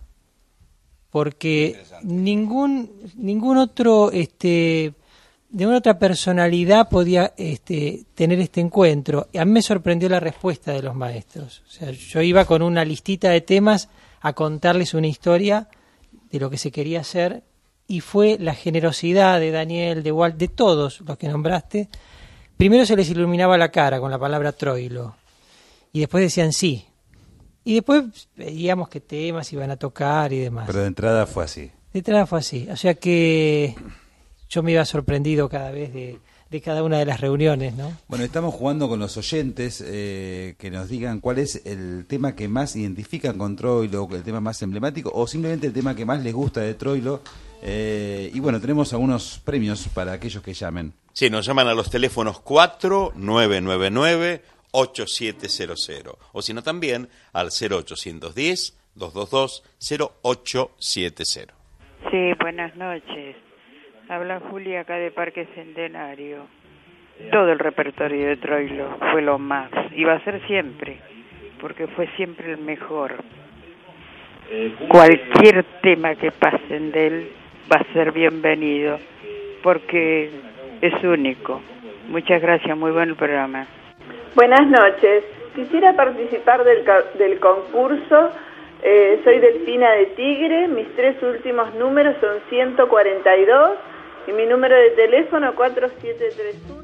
Porque ningún ningún otro este ninguna otra personalidad podía este tener este encuentro. Y a mí me sorprendió la respuesta de los maestros. O sea, yo iba con una listita de temas a contarles una historia de lo que se quería hacer, y fue la generosidad de Daniel, de Walt, de todos los que nombraste. Primero se les iluminaba la cara con la palabra Troilo, y después decían sí. Y después veíamos qué temas iban a tocar y demás. Pero de entrada fue así. De entrada fue así. O sea que yo me iba sorprendido cada vez de, de cada una de las reuniones, ¿no? Bueno, estamos jugando con los oyentes eh, que nos digan cuál es el tema que más identifican con Troilo, el tema más emblemático, o simplemente el tema que más les gusta de Troilo. Eh, y bueno, tenemos algunos premios para aquellos que llamen. Sí, nos llaman a los teléfonos cuatro nueve nueve nueve ocho siete cero cero, o si no también al cero ochocientos diez, doscientos veintidós, cero ocho siete cero. Sí, buenas noches. Habla Julia acá de Parque Centenario. Todo el repertorio de Troilo fue lo más, y va a ser siempre, porque fue siempre el mejor. Cualquier tema que pasen de él va a ser bienvenido, porque es único. Muchas gracias, muy buen el programa. Buenas noches. Quisiera participar del, ca- del concurso. Eh, soy Delfina de Tigre. Mis tres últimos números son ciento cuarenta y dos y mi número de teléfono cuatro siete tres uno.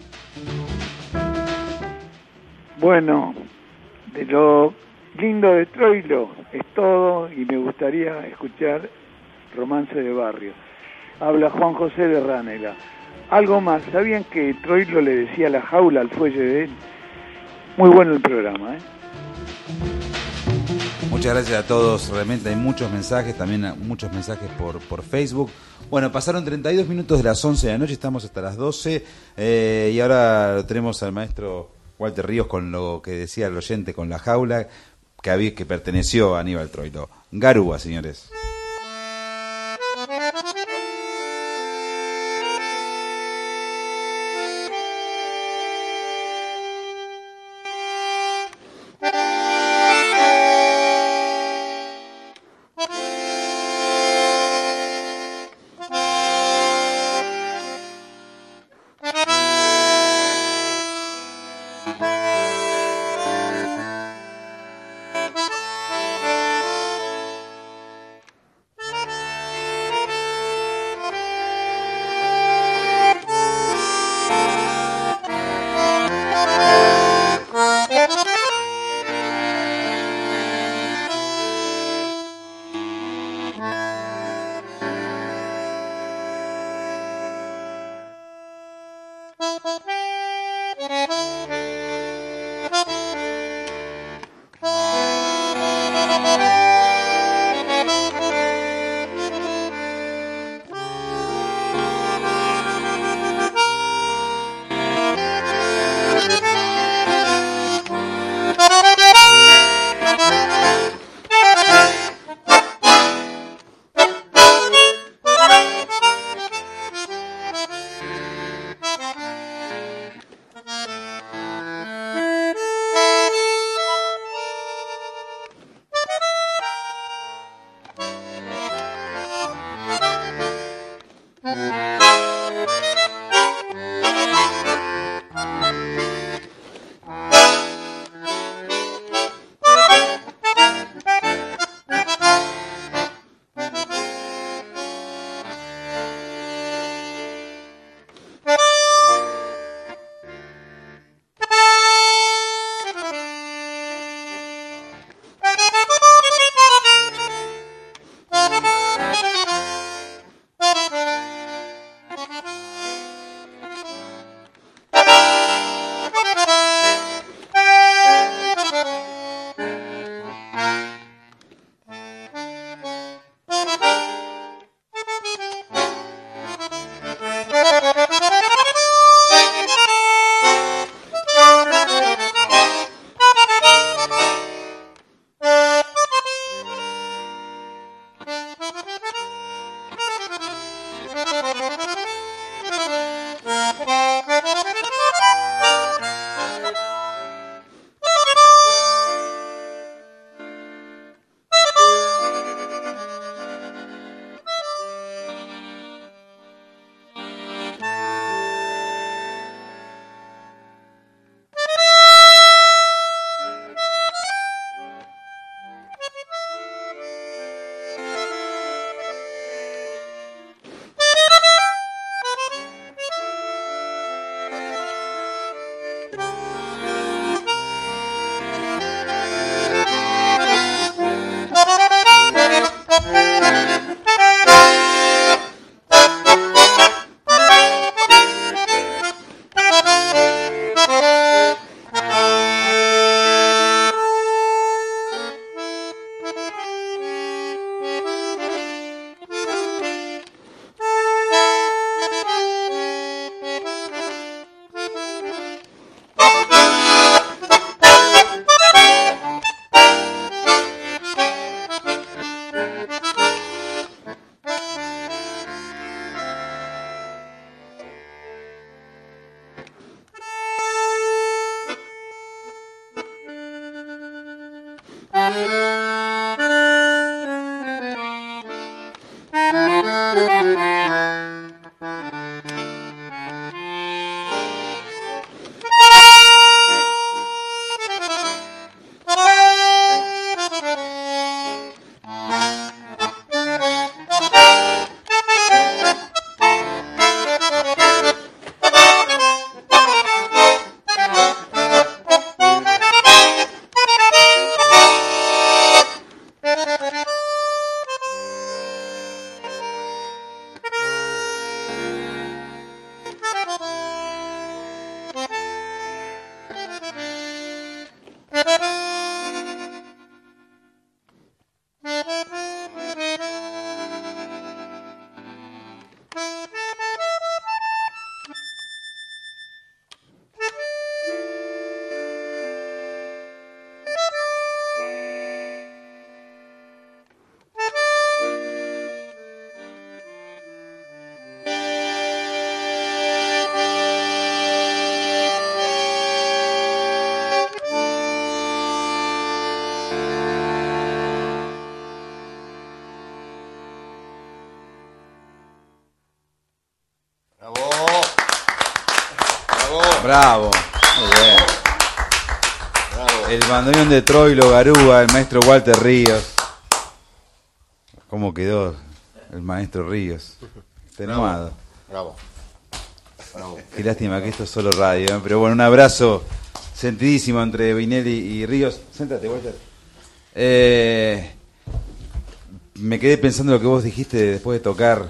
Bueno, de lo lindo de Troilo es todo y me gustaría escuchar Romance de Barrio. Habla Juan José de Ránela. Algo más, ¿sabían que Troilo le decía la jaula al fuelle de él? Muy bueno el programa, ¿eh? Muchas gracias a todos, realmente hay muchos mensajes, también muchos mensajes por, por Facebook. Bueno, pasaron treinta y dos minutos de las once de la noche, estamos hasta las doce, eh, y ahora tenemos al maestro Walter Ríos con lo que decía el oyente, con la jaula que, había, que perteneció a Aníbal Troilo. Garúa, señores. Bravo. Muy bien. Bravo. El bandoneón de Troilo Garúa, el maestro Walter Ríos. ¿Cómo quedó el maestro Ríos? Extenuado. Bravo. Bravo. Qué lástima que esto es solo radio, ¿eh? Pero bueno, un abrazo sentidísimo entre Vinelli y Ríos. Séntate, Walter. Eh, me quedé pensando lo que vos dijiste después de tocar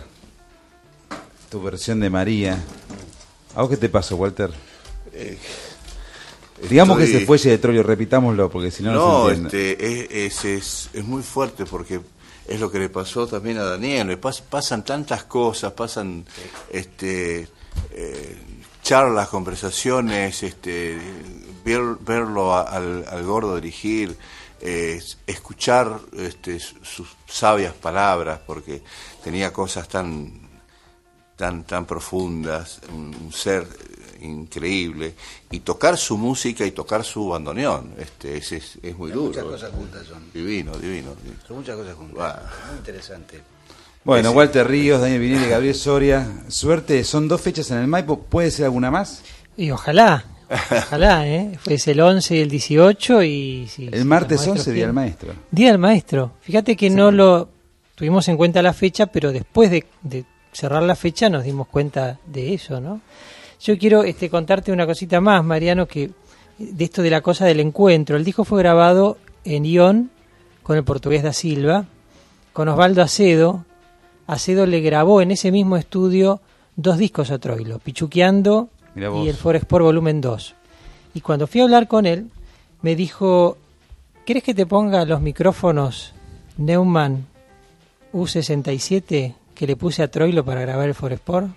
tu versión de María. ¿A vos qué te pasó, Walter? Eh, Digamos estoy... que se fuelle de Troilo, repitámoslo, porque si no no, no se entiende. este, es, es, es, es muy fuerte porque es lo que le pasó también a Daniel. Le pas, pasan tantas cosas, pasan este, eh, charlas, conversaciones, este, ver, verlo a, al, al gordo dirigir, eh, escuchar este, sus sabias palabras, porque tenía cosas tan, tan, tan profundas, un, un ser increíble, y tocar su música y tocar su bandoneón, este, es, es, es muy duro. Muchas cosas juntas son. Divino, divino. Son muchas cosas juntas. Wow. Muy interesante. Bueno, Walter Ríos, Daniel Vinelli, Gabriel Soria, suerte, son dos fechas en el Maipo, ¿puede ser alguna más? Y ojalá, ojalá, ¿eh? Es el once y el dieciocho y... Si, el si martes once, Día del Maestro. Día del Maestro. Fíjate que sí. No lo tuvimos en cuenta la fecha, pero después de, de cerrar la fecha nos dimos cuenta de eso, ¿no? Yo quiero este, contarte una cosita más, Mariano, que de esto de la cosa del encuentro. El disco fue grabado en Ion con el portugués da Silva, con Osvaldo Acedo. Acedo le grabó en ese mismo estudio dos discos a Troilo, Pichuqueando y el Forexport Volumen dos. Y cuando fui a hablar con él, me dijo, ¿querés que te ponga los micrófonos Neumann U sesenta y siete que le puse a Troilo para grabar el Forexport?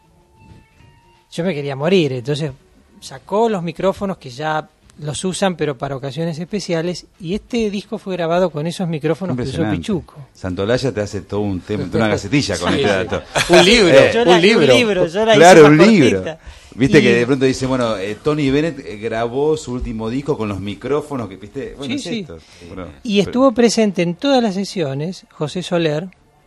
Yo me quería morir, entonces sacó los micrófonos que ya los usan pero para ocasiones especiales, y este disco fue grabado con esos micrófonos que usó Pichuco. Santolaya te hace todo un tema, una gacetilla con sí, este dato. Un libro, eh, yo un la, libro. Un libro yo la claro, hice un más libro. Cortita. Viste y... que de pronto dice, bueno, eh, Tony Bennett eh, grabó su último disco con los micrófonos que viste. Bueno, sí, es sí. esto. Bueno, y estuvo pero... presente en todas las sesiones José Soler,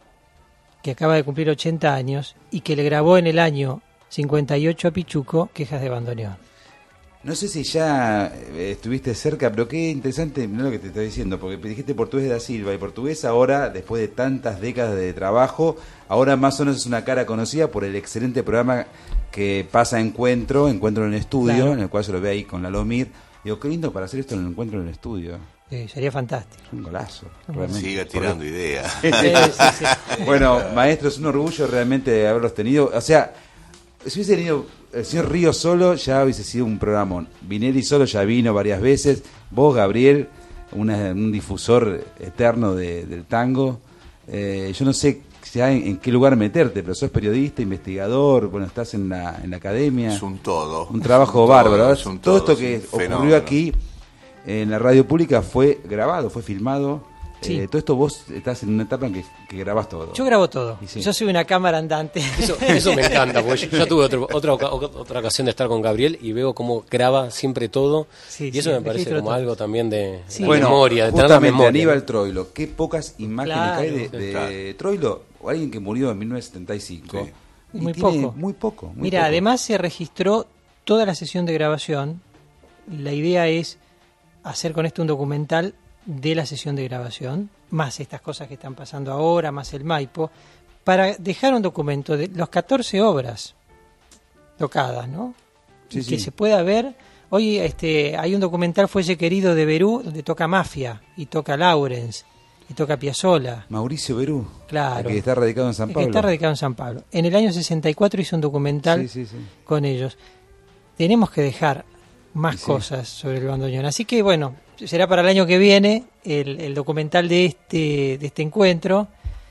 que acaba de cumplir ochenta años y que le grabó en el año cincuenta y ocho a Pichuco Quejas de Bandoneón. No sé si ya eh, estuviste cerca, pero qué interesante, no lo que te estoy diciendo, porque dijiste portugués da Silva, y portugués ahora, después de tantas décadas de trabajo, ahora más o menos es una cara conocida por el excelente programa que pasa Encuentro, Encuentro en el Estudio, claro. En el cual se lo ve ahí con la Lomir. Digo, qué lindo para hacer esto en el Encuentro en el Estudio. Sí, sería fantástico. Un golazo. Siga tirando ideas. Sí, sí, sí. Bueno, maestro, es un orgullo realmente haberlos tenido. O sea, si hubiese tenido el señor Ríos solo, ya hubiese sido un programón. Vinelli solo ya vino varias veces. Vos, Gabriel, una, un difusor eterno de, del tango. Eh, yo no sé ya en, en qué lugar meterte, pero sos periodista, investigador, bueno, estás en la, en la academia. Es un todo. Un trabajo un bárbaro. Todo, es un todo, todo esto que ocurrió fenómeno. Aquí en la radio pública fue grabado, fue filmado. Sí. Eh, todo esto vos estás en una etapa en que, que grabas todo. Yo grabo todo. Sí. Yo soy una cámara andante. Eso, eso me encanta, porque yo, yo tuve otro, otra, otra ocasión de estar con Gabriel y veo cómo graba siempre todo. Sí, y eso sí, me parece como todo. Algo también de, sí. de bueno, memoria, de tener la memoria. Aníbal Troilo, qué pocas imágenes claro, hay de, de claro. Troilo, o alguien que murió en mil novecientos setenta y cinco. Sí. Y muy, tiene poco. muy poco. Muy Mira, poco. además se registró toda la sesión de grabación. La idea es hacer con esto un documental de la sesión de grabación, más estas cosas que están pasando ahora, más el Maipo, para dejar un documento de las catorce obras tocadas, ¿no? Sí, y sí. que se pueda ver. Hoy este, hay un documental, Fuelle Querido, de Berú, donde toca Mafia, y toca Lawrence, y toca Piazzolla. Mauricio Berú, claro, el que está radicado en San Pablo. El que está radicado en San Pablo. En el año sesenta y cuatro hizo un documental sí, sí, sí. con ellos. Tenemos que dejar más sí. cosas sobre el bandoneón. Así que, bueno, será para el año que viene el, el documental de este, de este encuentro.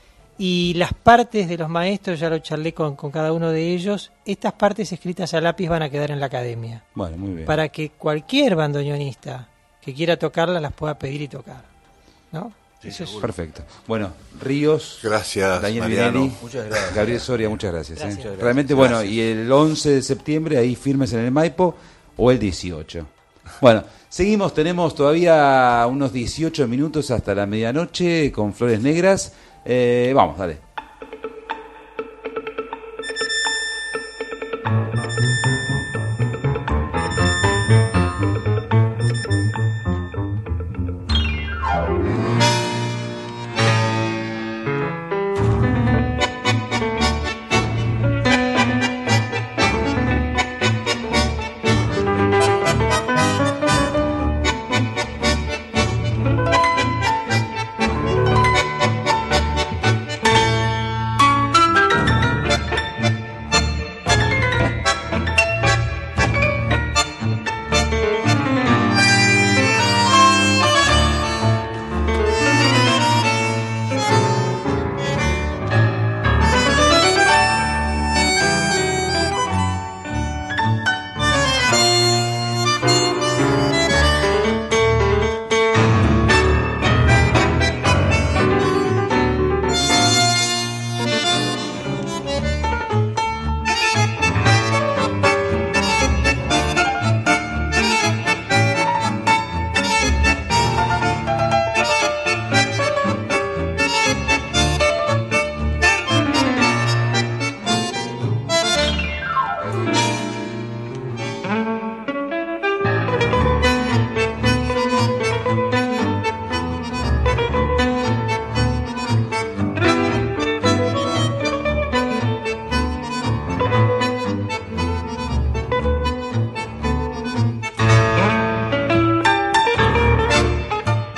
Y las partes de los maestros, ya lo charlé con, con cada uno de ellos, estas partes escritas a lápiz van a quedar en la academia. Bueno, muy bien. Para que cualquier bandoneonista que quiera tocarla las pueda pedir y tocar, ¿no? Sí, Eso es perfecto. Bueno, Ríos, gracias, Daniel Mariano. Vinelli, muchas gracias. Gabriel Soria, muchas gracias. Gracias. ¿eh? Muchas gracias. Realmente, Gracias. bueno, y el once de septiembre ahí firmes en el Maipo o el dieciocho. Bueno, seguimos, tenemos todavía unos dieciocho minutos hasta la medianoche con Flores Negras. Eh, vamos, dale.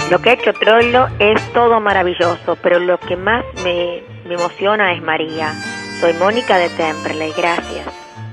Lo que ha hecho Troilo es todo maravilloso, pero lo que más me, me emociona es María. Soy Mónica de Temperley, gracias.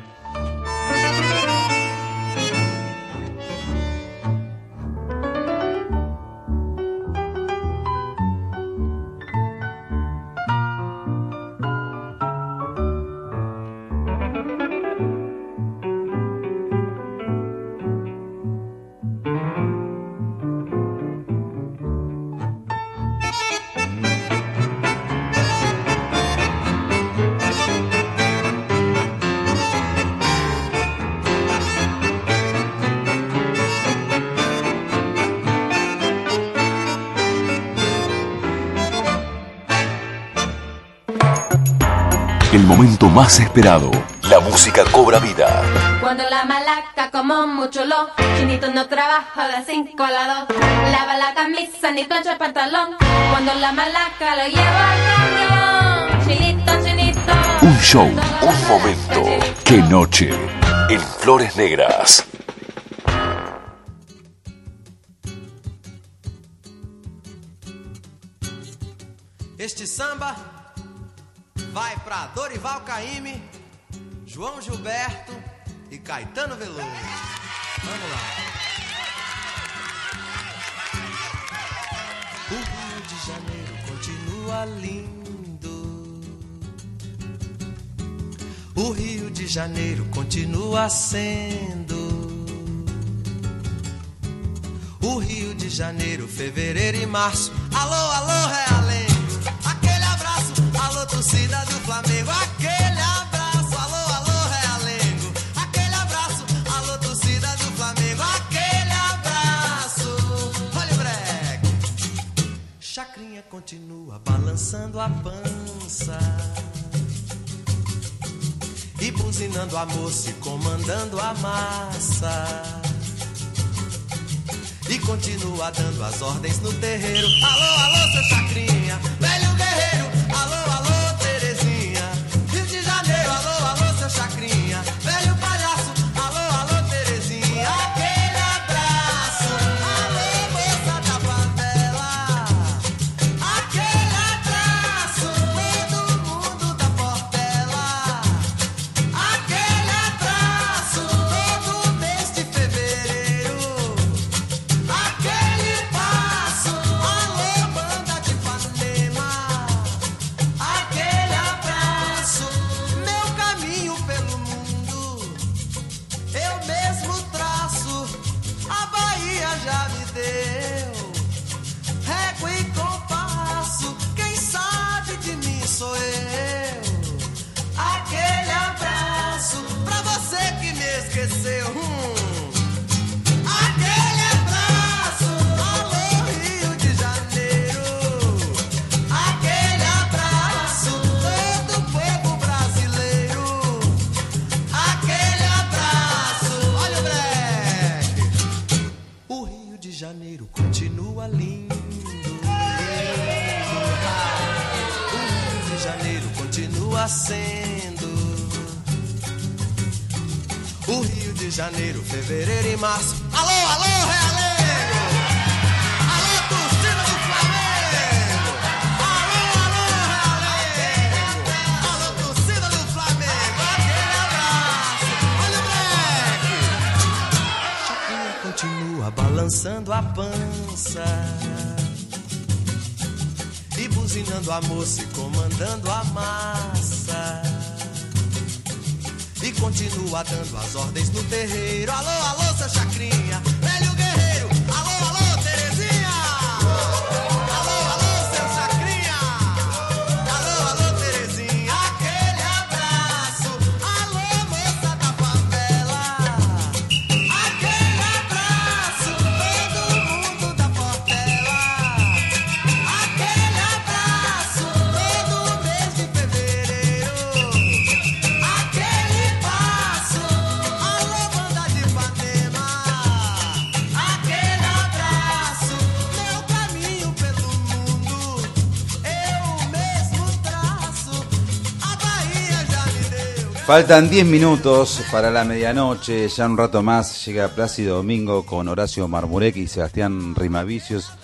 El momento más esperado. La música cobra vida. Cuando la malaca como mucho lo, Chinito no trabaja de cinco a la dos. Lava la camisa ni plancha el pantalón. Cuando la malaca lo lleva al cañón. Chinito, Chinito. Un show, un momento. ¡Qué noche! En Flores Negras. Este samba vai pra Dorival Caymmi, João Gilberto e Caetano Veloso. Vamos lá. O Rio de Janeiro continua lindo. O Rio de Janeiro continua sendo. O Rio de Janeiro, fevereiro e março. Alô, alô, Realengo. Aquele abraço, alô, torcida do Flamengo. Aquele abraço, alô, alô, Realengo. Aquele abraço, alô, torcida do Flamengo. Aquele abraço. Olha o breque. Chacrinha continua balançando a pança e buzinando a moça e comandando a massa. E continua dando as ordens no terreiro. Alô, alô, seu Chacrinha, velho guerreiro. Alô, alô, Terezinha. Rio de Janeiro, alô, alô, seu Chacrinha, velho palhaço. Alô, alô, Terezinha. Aquele abraço. Alô, moça da favela. Aquele abraço. Todo mundo da Portela. Aquele abraço. Todo mês de fevereiro. Aquele passo, alô, banda de Ipanema. Aquele abraço, meu caminho pelo mundo, eu mesmo traço, a Bahia já me deu régua e compasso, quem sabe de mim sou eu. Aquele abraço, pra você que me esqueceu. hum. Aquele abraço, alô, Rio de Janeiro. Aquele abraço, todo o povo brasileiro. Aquele abraço, olha o breque. O Rio de Janeiro continua lindo. O Rio de Janeiro continua sendo. O Rio de Janeiro, fevereiro e março. Alô, alô, Realengo! Alô, torcida do Flamengo! Alô, alô, Realengo! Alô, torcida do Flamengo! Aquele abraço! Olha o breque! Chacrinha continua balançando a pança e buzinando a moça e comandando a massa. E continua dando as ordens no terreiro. Alô, alô, seu Chacrinha, velho guerreiro. Alô, alô, Terezinha. Alô, alô, seu Chacrinha. Alô, alô, Terezinha. Aquele abraço. Alô, moça da favela. Aquele abraço. Todo mundo da Portela. Aquele abraço. Todo mês de fevereiro. Aquele passo, alô, banda de Ipanema. Aquele abraço, meu caminho pelo mundo, eu mesmo traço, a Bahia já me deu. Faltan diez minutos para la medianoche, ya un rato más llega Plácido Domingo con Horacio Marmurek y Sebastián Rimavicius.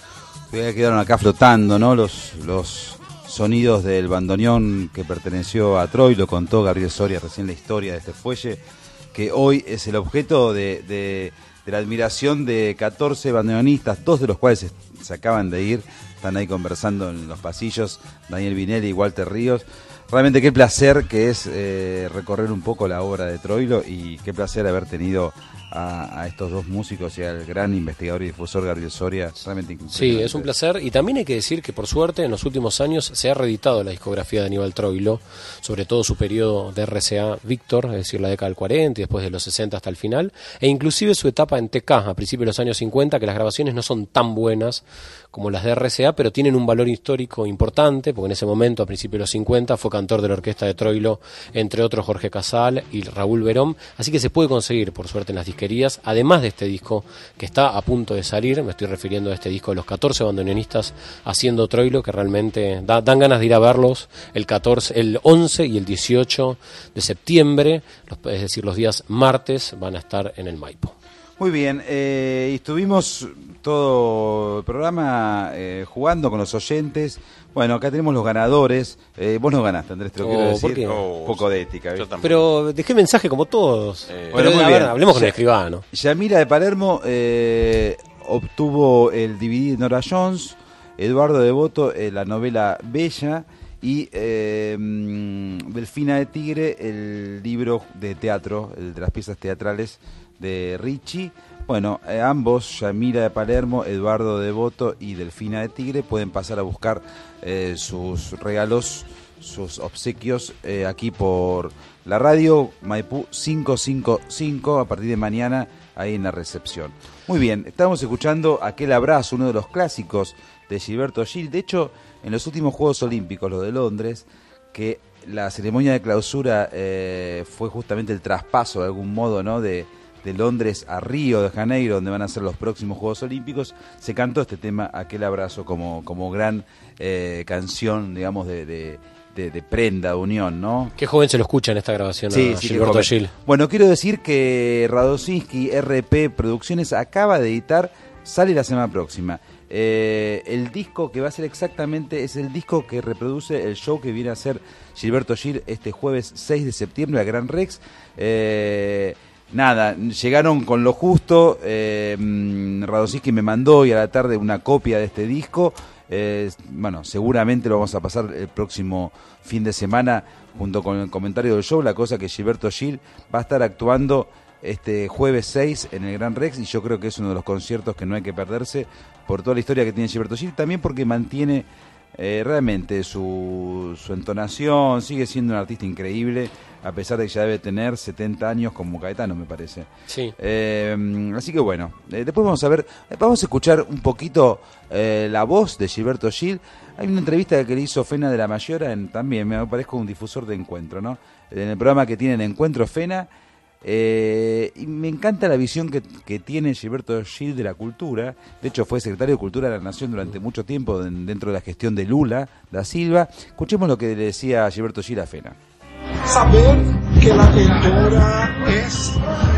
Ya quedaron acá flotando, ¿no? Los, los sonidos del bandoneón que perteneció a Troilo. Contó Gabriel Soria recién la historia de este fuelle, que hoy es el objeto de, de, de la admiración de catorce bandoneonistas, dos de los cuales se, se acaban de ir, están ahí conversando en los pasillos, Daniel Vinelli y Walter Ríos. Realmente qué placer que es eh, recorrer un poco la obra de Troilo, y qué placer haber tenido a, a estos dos músicos y al gran investigador y difusor Gabriel Soria. Realmente sí, es un placer, y también hay que decir que por suerte en los últimos años se ha reeditado la discografía de Aníbal Troilo, sobre todo su periodo de R C A Víctor, es decir, la década del cuarenta y después de los sesenta hasta el final, e inclusive su etapa en T K a principios de los años cincuenta, que las grabaciones no son tan buenas como las de R C A, pero tienen un valor histórico importante, porque en ese momento, a principios de los cincuenta, fue cantor de la orquesta de Troilo, entre otros Jorge Casal y Raúl Verón, así que se puede conseguir, por suerte, en las disquerías, además de este disco que está a punto de salir. Me estoy refiriendo a este disco de los catorce bandoneonistas haciendo Troilo, que realmente da, dan ganas de ir a verlos el catorce, el once y el dieciocho de septiembre, los, es decir, los días martes, van a estar en el Maipo. Muy bien, eh, estuvimos todo el programa eh, jugando con los oyentes. Bueno, acá tenemos los ganadores. Eh, vos no ganaste, Andrés, te lo Oh, quiero decir. ¿por qué? Un poco de ética. ¿viste? Pero dejé mensaje como todos. Eh, Pero, bueno, muy a bien. ver, hablemos con Ya- el escribano. Yamila de Palermo eh, obtuvo el D V D de Nora Jones, Eduardo Devoto eh, la novela Bella, y eh, mm, Delfina de Tigre el libro de teatro, el de las piezas teatrales de Ricci. Bueno, eh, ambos, Yamila de Palermo, Eduardo Devoto y Delfina de Tigre, pueden pasar a buscar eh, sus regalos, sus obsequios eh, aquí por la radio Maipú quinientos cincuenta y cinco a partir de mañana ahí en la recepción. Muy bien, estamos escuchando Aquel Abrazo, uno de los clásicos de Gilberto Gil. De hecho, en los últimos Juegos Olímpicos, los de Londres, que la ceremonia de clausura eh, fue justamente el traspaso de algún modo, ¿no?, de, de Londres a Río de Janeiro, donde van a ser los próximos Juegos Olímpicos, se cantó este tema, Aquel Abrazo, como, como gran eh, canción, digamos, de, de, de, de prenda, de unión, ¿no? Qué joven se lo escucha en esta grabación Sí, a sí, qué Gilberto joven. Gil. Bueno, quiero decir que Radosinski R P Producciones acaba de editar, sale la semana próxima, eh, el disco que va a ser exactamente, es el disco que reproduce el show que viene a hacer Gilberto Gil este jueves seis de septiembre a Gran Rex. Eh, nada, llegaron con lo justo, eh, Radosinski me mandó y a la tarde una copia de este disco. Eh, bueno, seguramente lo vamos a pasar el próximo fin de semana junto con el comentario del show. La cosa que Gilberto Gil va a estar actuando este jueves seis en el Gran Rex, y yo creo que es uno de los conciertos que no hay que perderse por toda la historia que tiene Gilberto Gil, también porque mantiene eh, realmente su, su entonación, sigue siendo un artista increíble, a pesar de que ya debe tener setenta años como Caetano, me parece. Sí. Eh, así que bueno, eh, después vamos a ver, eh, vamos a escuchar un poquito eh, la voz de Gilberto Gil. Hay una entrevista que le hizo Fena de la Mayora, en, también me parezco un difusor de Encuentro, ¿no? En el programa que tienen Encuentro Fena, eh, y me encanta la visión que, que tiene Gilberto Gil de la cultura. De hecho fue secretario de Cultura de la Nación durante mucho tiempo en, dentro de la gestión de Lula da Silva. Escuchemos lo que le decía Gilberto Gil a Fena. Saber que la cultura es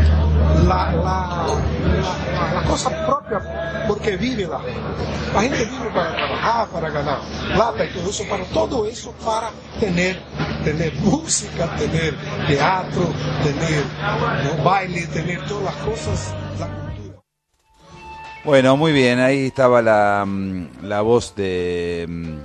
la, la, la, la cosa propia porque vive la gente. La gente vive para trabajar, para ganar plata y todo eso, para todo eso, para tener, tener música, tener teatro, tener ¿no? baile, tener todas las cosas. La cultura. Bueno, muy bien, ahí estaba la, la voz de,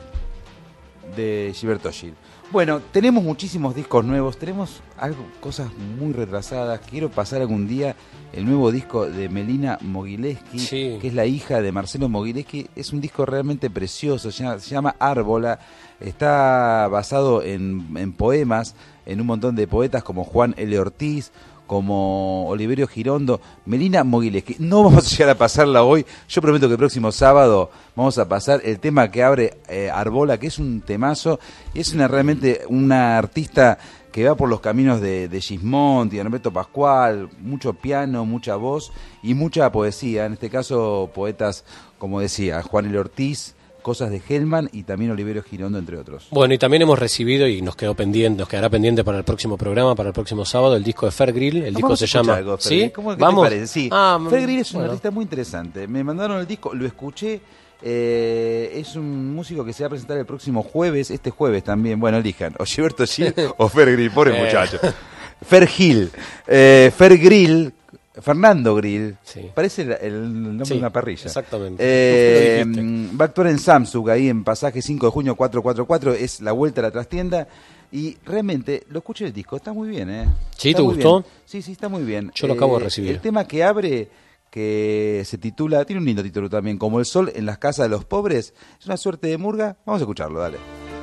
de Gilberto Gil. Bueno, tenemos muchísimos discos nuevos, tenemos algo, cosas muy retrasadas. Quiero pasar algún día el nuevo disco de Melina Mogileski, Sí. que es la hija de Marcelo Mogileski. Es un disco realmente precioso, se llama, se llama Árbola, está basado en, en poemas, en un montón de poetas como Juan L. Ortiz, como Oliverio Girondo, Melina Mogileski. No vamos a llegar a pasarla hoy. Yo prometo que el próximo sábado vamos a pasar el tema que abre eh, Arbola, que es un temazo. Y es una realmente una artista que va por los caminos de, de Gismonti, de Norberto Pascual, mucho piano, mucha voz y mucha poesía. En este caso, poetas, como decía, Juan L. Ortiz, cosas de Hellman y también Oliverio Girondo, entre otros. Bueno, y también hemos recibido, y nos quedó pendiente, nos quedará pendiente para el próximo programa, para el próximo sábado, el disco de Fer Grill. El No, disco vamos se a escuchar llama... algo, Fer ¿Sí? Grill. ¿Cómo, qué ¿Vamos? te parece? Sí. Ah, Fer Grill es un bueno. artista muy interesante. Me mandaron el disco, lo escuché Eh, es un músico que se va a presentar el próximo jueves, este jueves también. Bueno, elijan, o Gilberto Gil o Fer Grill, pobre Eh. muchacho. Fer Gil, eh, Fer Grill, Fernando Grill, Sí. parece el, el nombre Sí, de una parrilla. exactamente. Eh, Lo dijiste. va a actuar en Samsung, ahí en pasaje cinco de junio cuatrocientos cuarenta y cuatro, es la vuelta a la trastienda. Y realmente, lo escuché el disco, está muy bien, ¿eh? ¿Sí? Está ¿Te muy gustó? bien. Sí, sí, está muy bien. Yo lo acabo de Eh, recibir. El tema que abre, que se titula, tiene un lindo título también, Como el sol en las casas de los pobres, es una suerte de murga. Vamos a escucharlo, dale.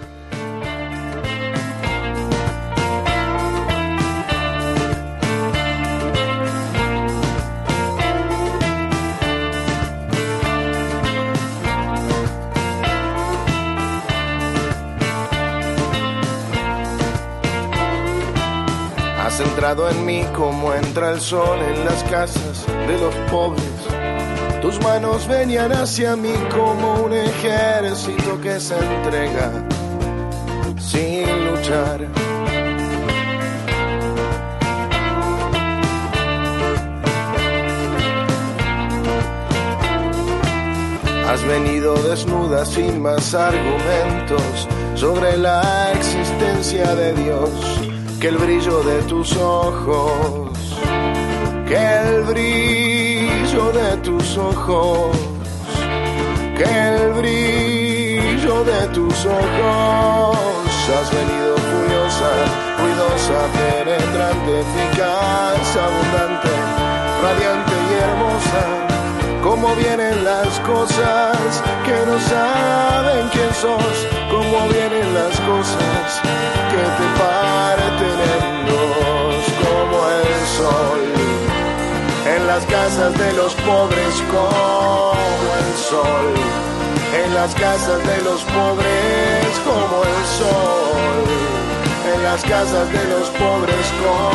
Has entrado en mí como entra el sol en las casas de los pobres. Tus manos venían hacia mí como un ejército que se entrega sin luchar. Has venido desnuda sin más argumentos sobre la existencia de Dios. Que el brillo de tus ojos, que el brillo de tus ojos, que el brillo de tus ojos. Has venido furiosa, ruidosa, penetrante, eficaz, abundante, radiante y hermosa. Cómo vienen las cosas que no saben quién sos, cómo vienen las cosas que te parten en dos, como el sol en las casas de los pobres, como el sol en las casas de los pobres, como el sol en las casas de los pobres,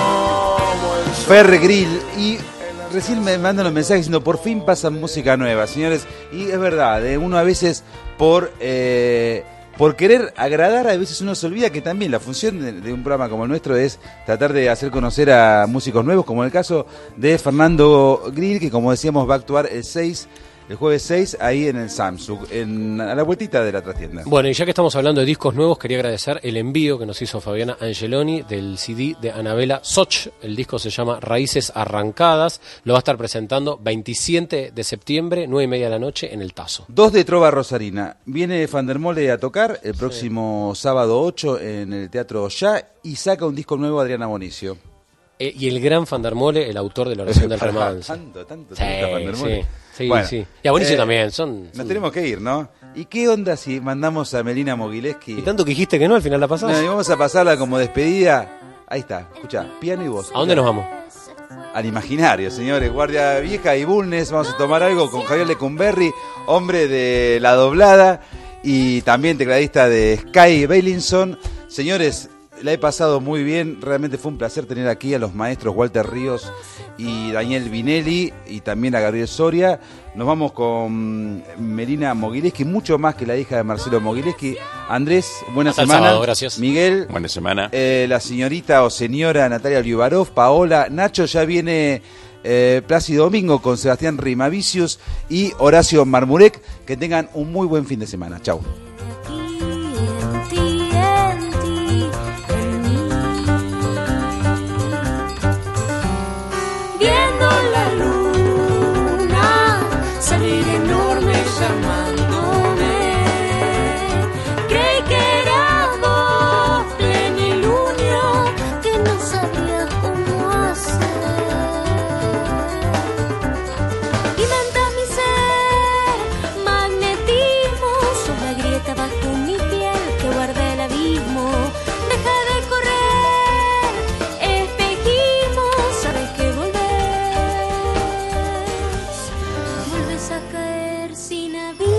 como el sol. Fer Grill. Y recién me mandan los mensajes diciendo, por fin pasa música nueva, señores. Y es verdad, eh, uno a veces por eh, por querer agradar, a veces uno se olvida que también la función de, de un programa como el nuestro es tratar de hacer conocer a músicos nuevos, como en el caso de Fernando Grill, que como decíamos va a actuar el seis, el jueves seis, ahí en el Samsung, en, a la vueltita de la trastienda. Bueno, y ya que estamos hablando de discos nuevos, quería agradecer el envío que nos hizo Fabiana Angeloni del C D de Anabela Soch. El disco se llama Raíces Arrancadas. Lo va a estar presentando veintisiete de septiembre, nueve y media de la noche, en el Tazo. Dos de Trova Rosarina. Viene Fandermole a tocar el próximo sí. sábado ocho en el Teatro Ya y saca un disco nuevo Adriana Bonicio. Eh, y el gran Fandermole, el autor de La oración del remanso. Tanto, tanto, sí, Fandermole. Sí, sí, bueno, sí. Y a Bonicio eh, también. Son, nos son... tenemos que ir, ¿no? ¿Y qué onda si mandamos a Melina Mogileski? Y tanto que dijiste que no, al final la pasamos. No, y vamos a pasarla como despedida. Ahí está, escuchá, piano y voz. ¿A dónde nos vamos? Al imaginario, señores. Guardia Vieja y Bulnes. Vamos a tomar algo con Javier Lecumberri, hombre de La Doblada y también tecladista de Sky Bailinson. Señores, la he pasado muy bien, realmente fue un placer tener aquí a los maestros Walter Ríos y Daniel Vinelli y también a Gabriel Soria. Nos vamos con Melina Mogileski, mucho más que la hija de Marcelo Mogileski. Andrés, buena Hasta el semana. sábado, gracias. Miguel, buena semana. Eh, la señorita o señora Natalia Olivarov, Paola, Nacho, ya viene eh, Plácido Domingo con Sebastián Rimavicius y Horacio Marmurek. Que tengan un muy buen fin de semana. Chau. Viendo la luna salir enorme llamándome, creí que era vos, plenilunio, que no sabía cómo hacer. Inventa mi ser, magnetismo, sos la grieta bajo mi piel que guarda el abismo. Deja de correr, espejismo, sabes que volvés, vuelves a caer sin aviso.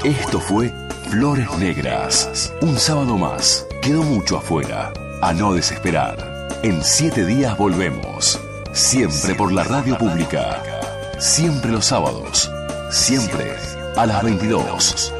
Esto fue Flores Negras. Un sábado más. Quedó mucho afuera. A no desesperar. En siete días volvemos. Siempre por la radio pública. Siempre los sábados. Siempre a las veintidós.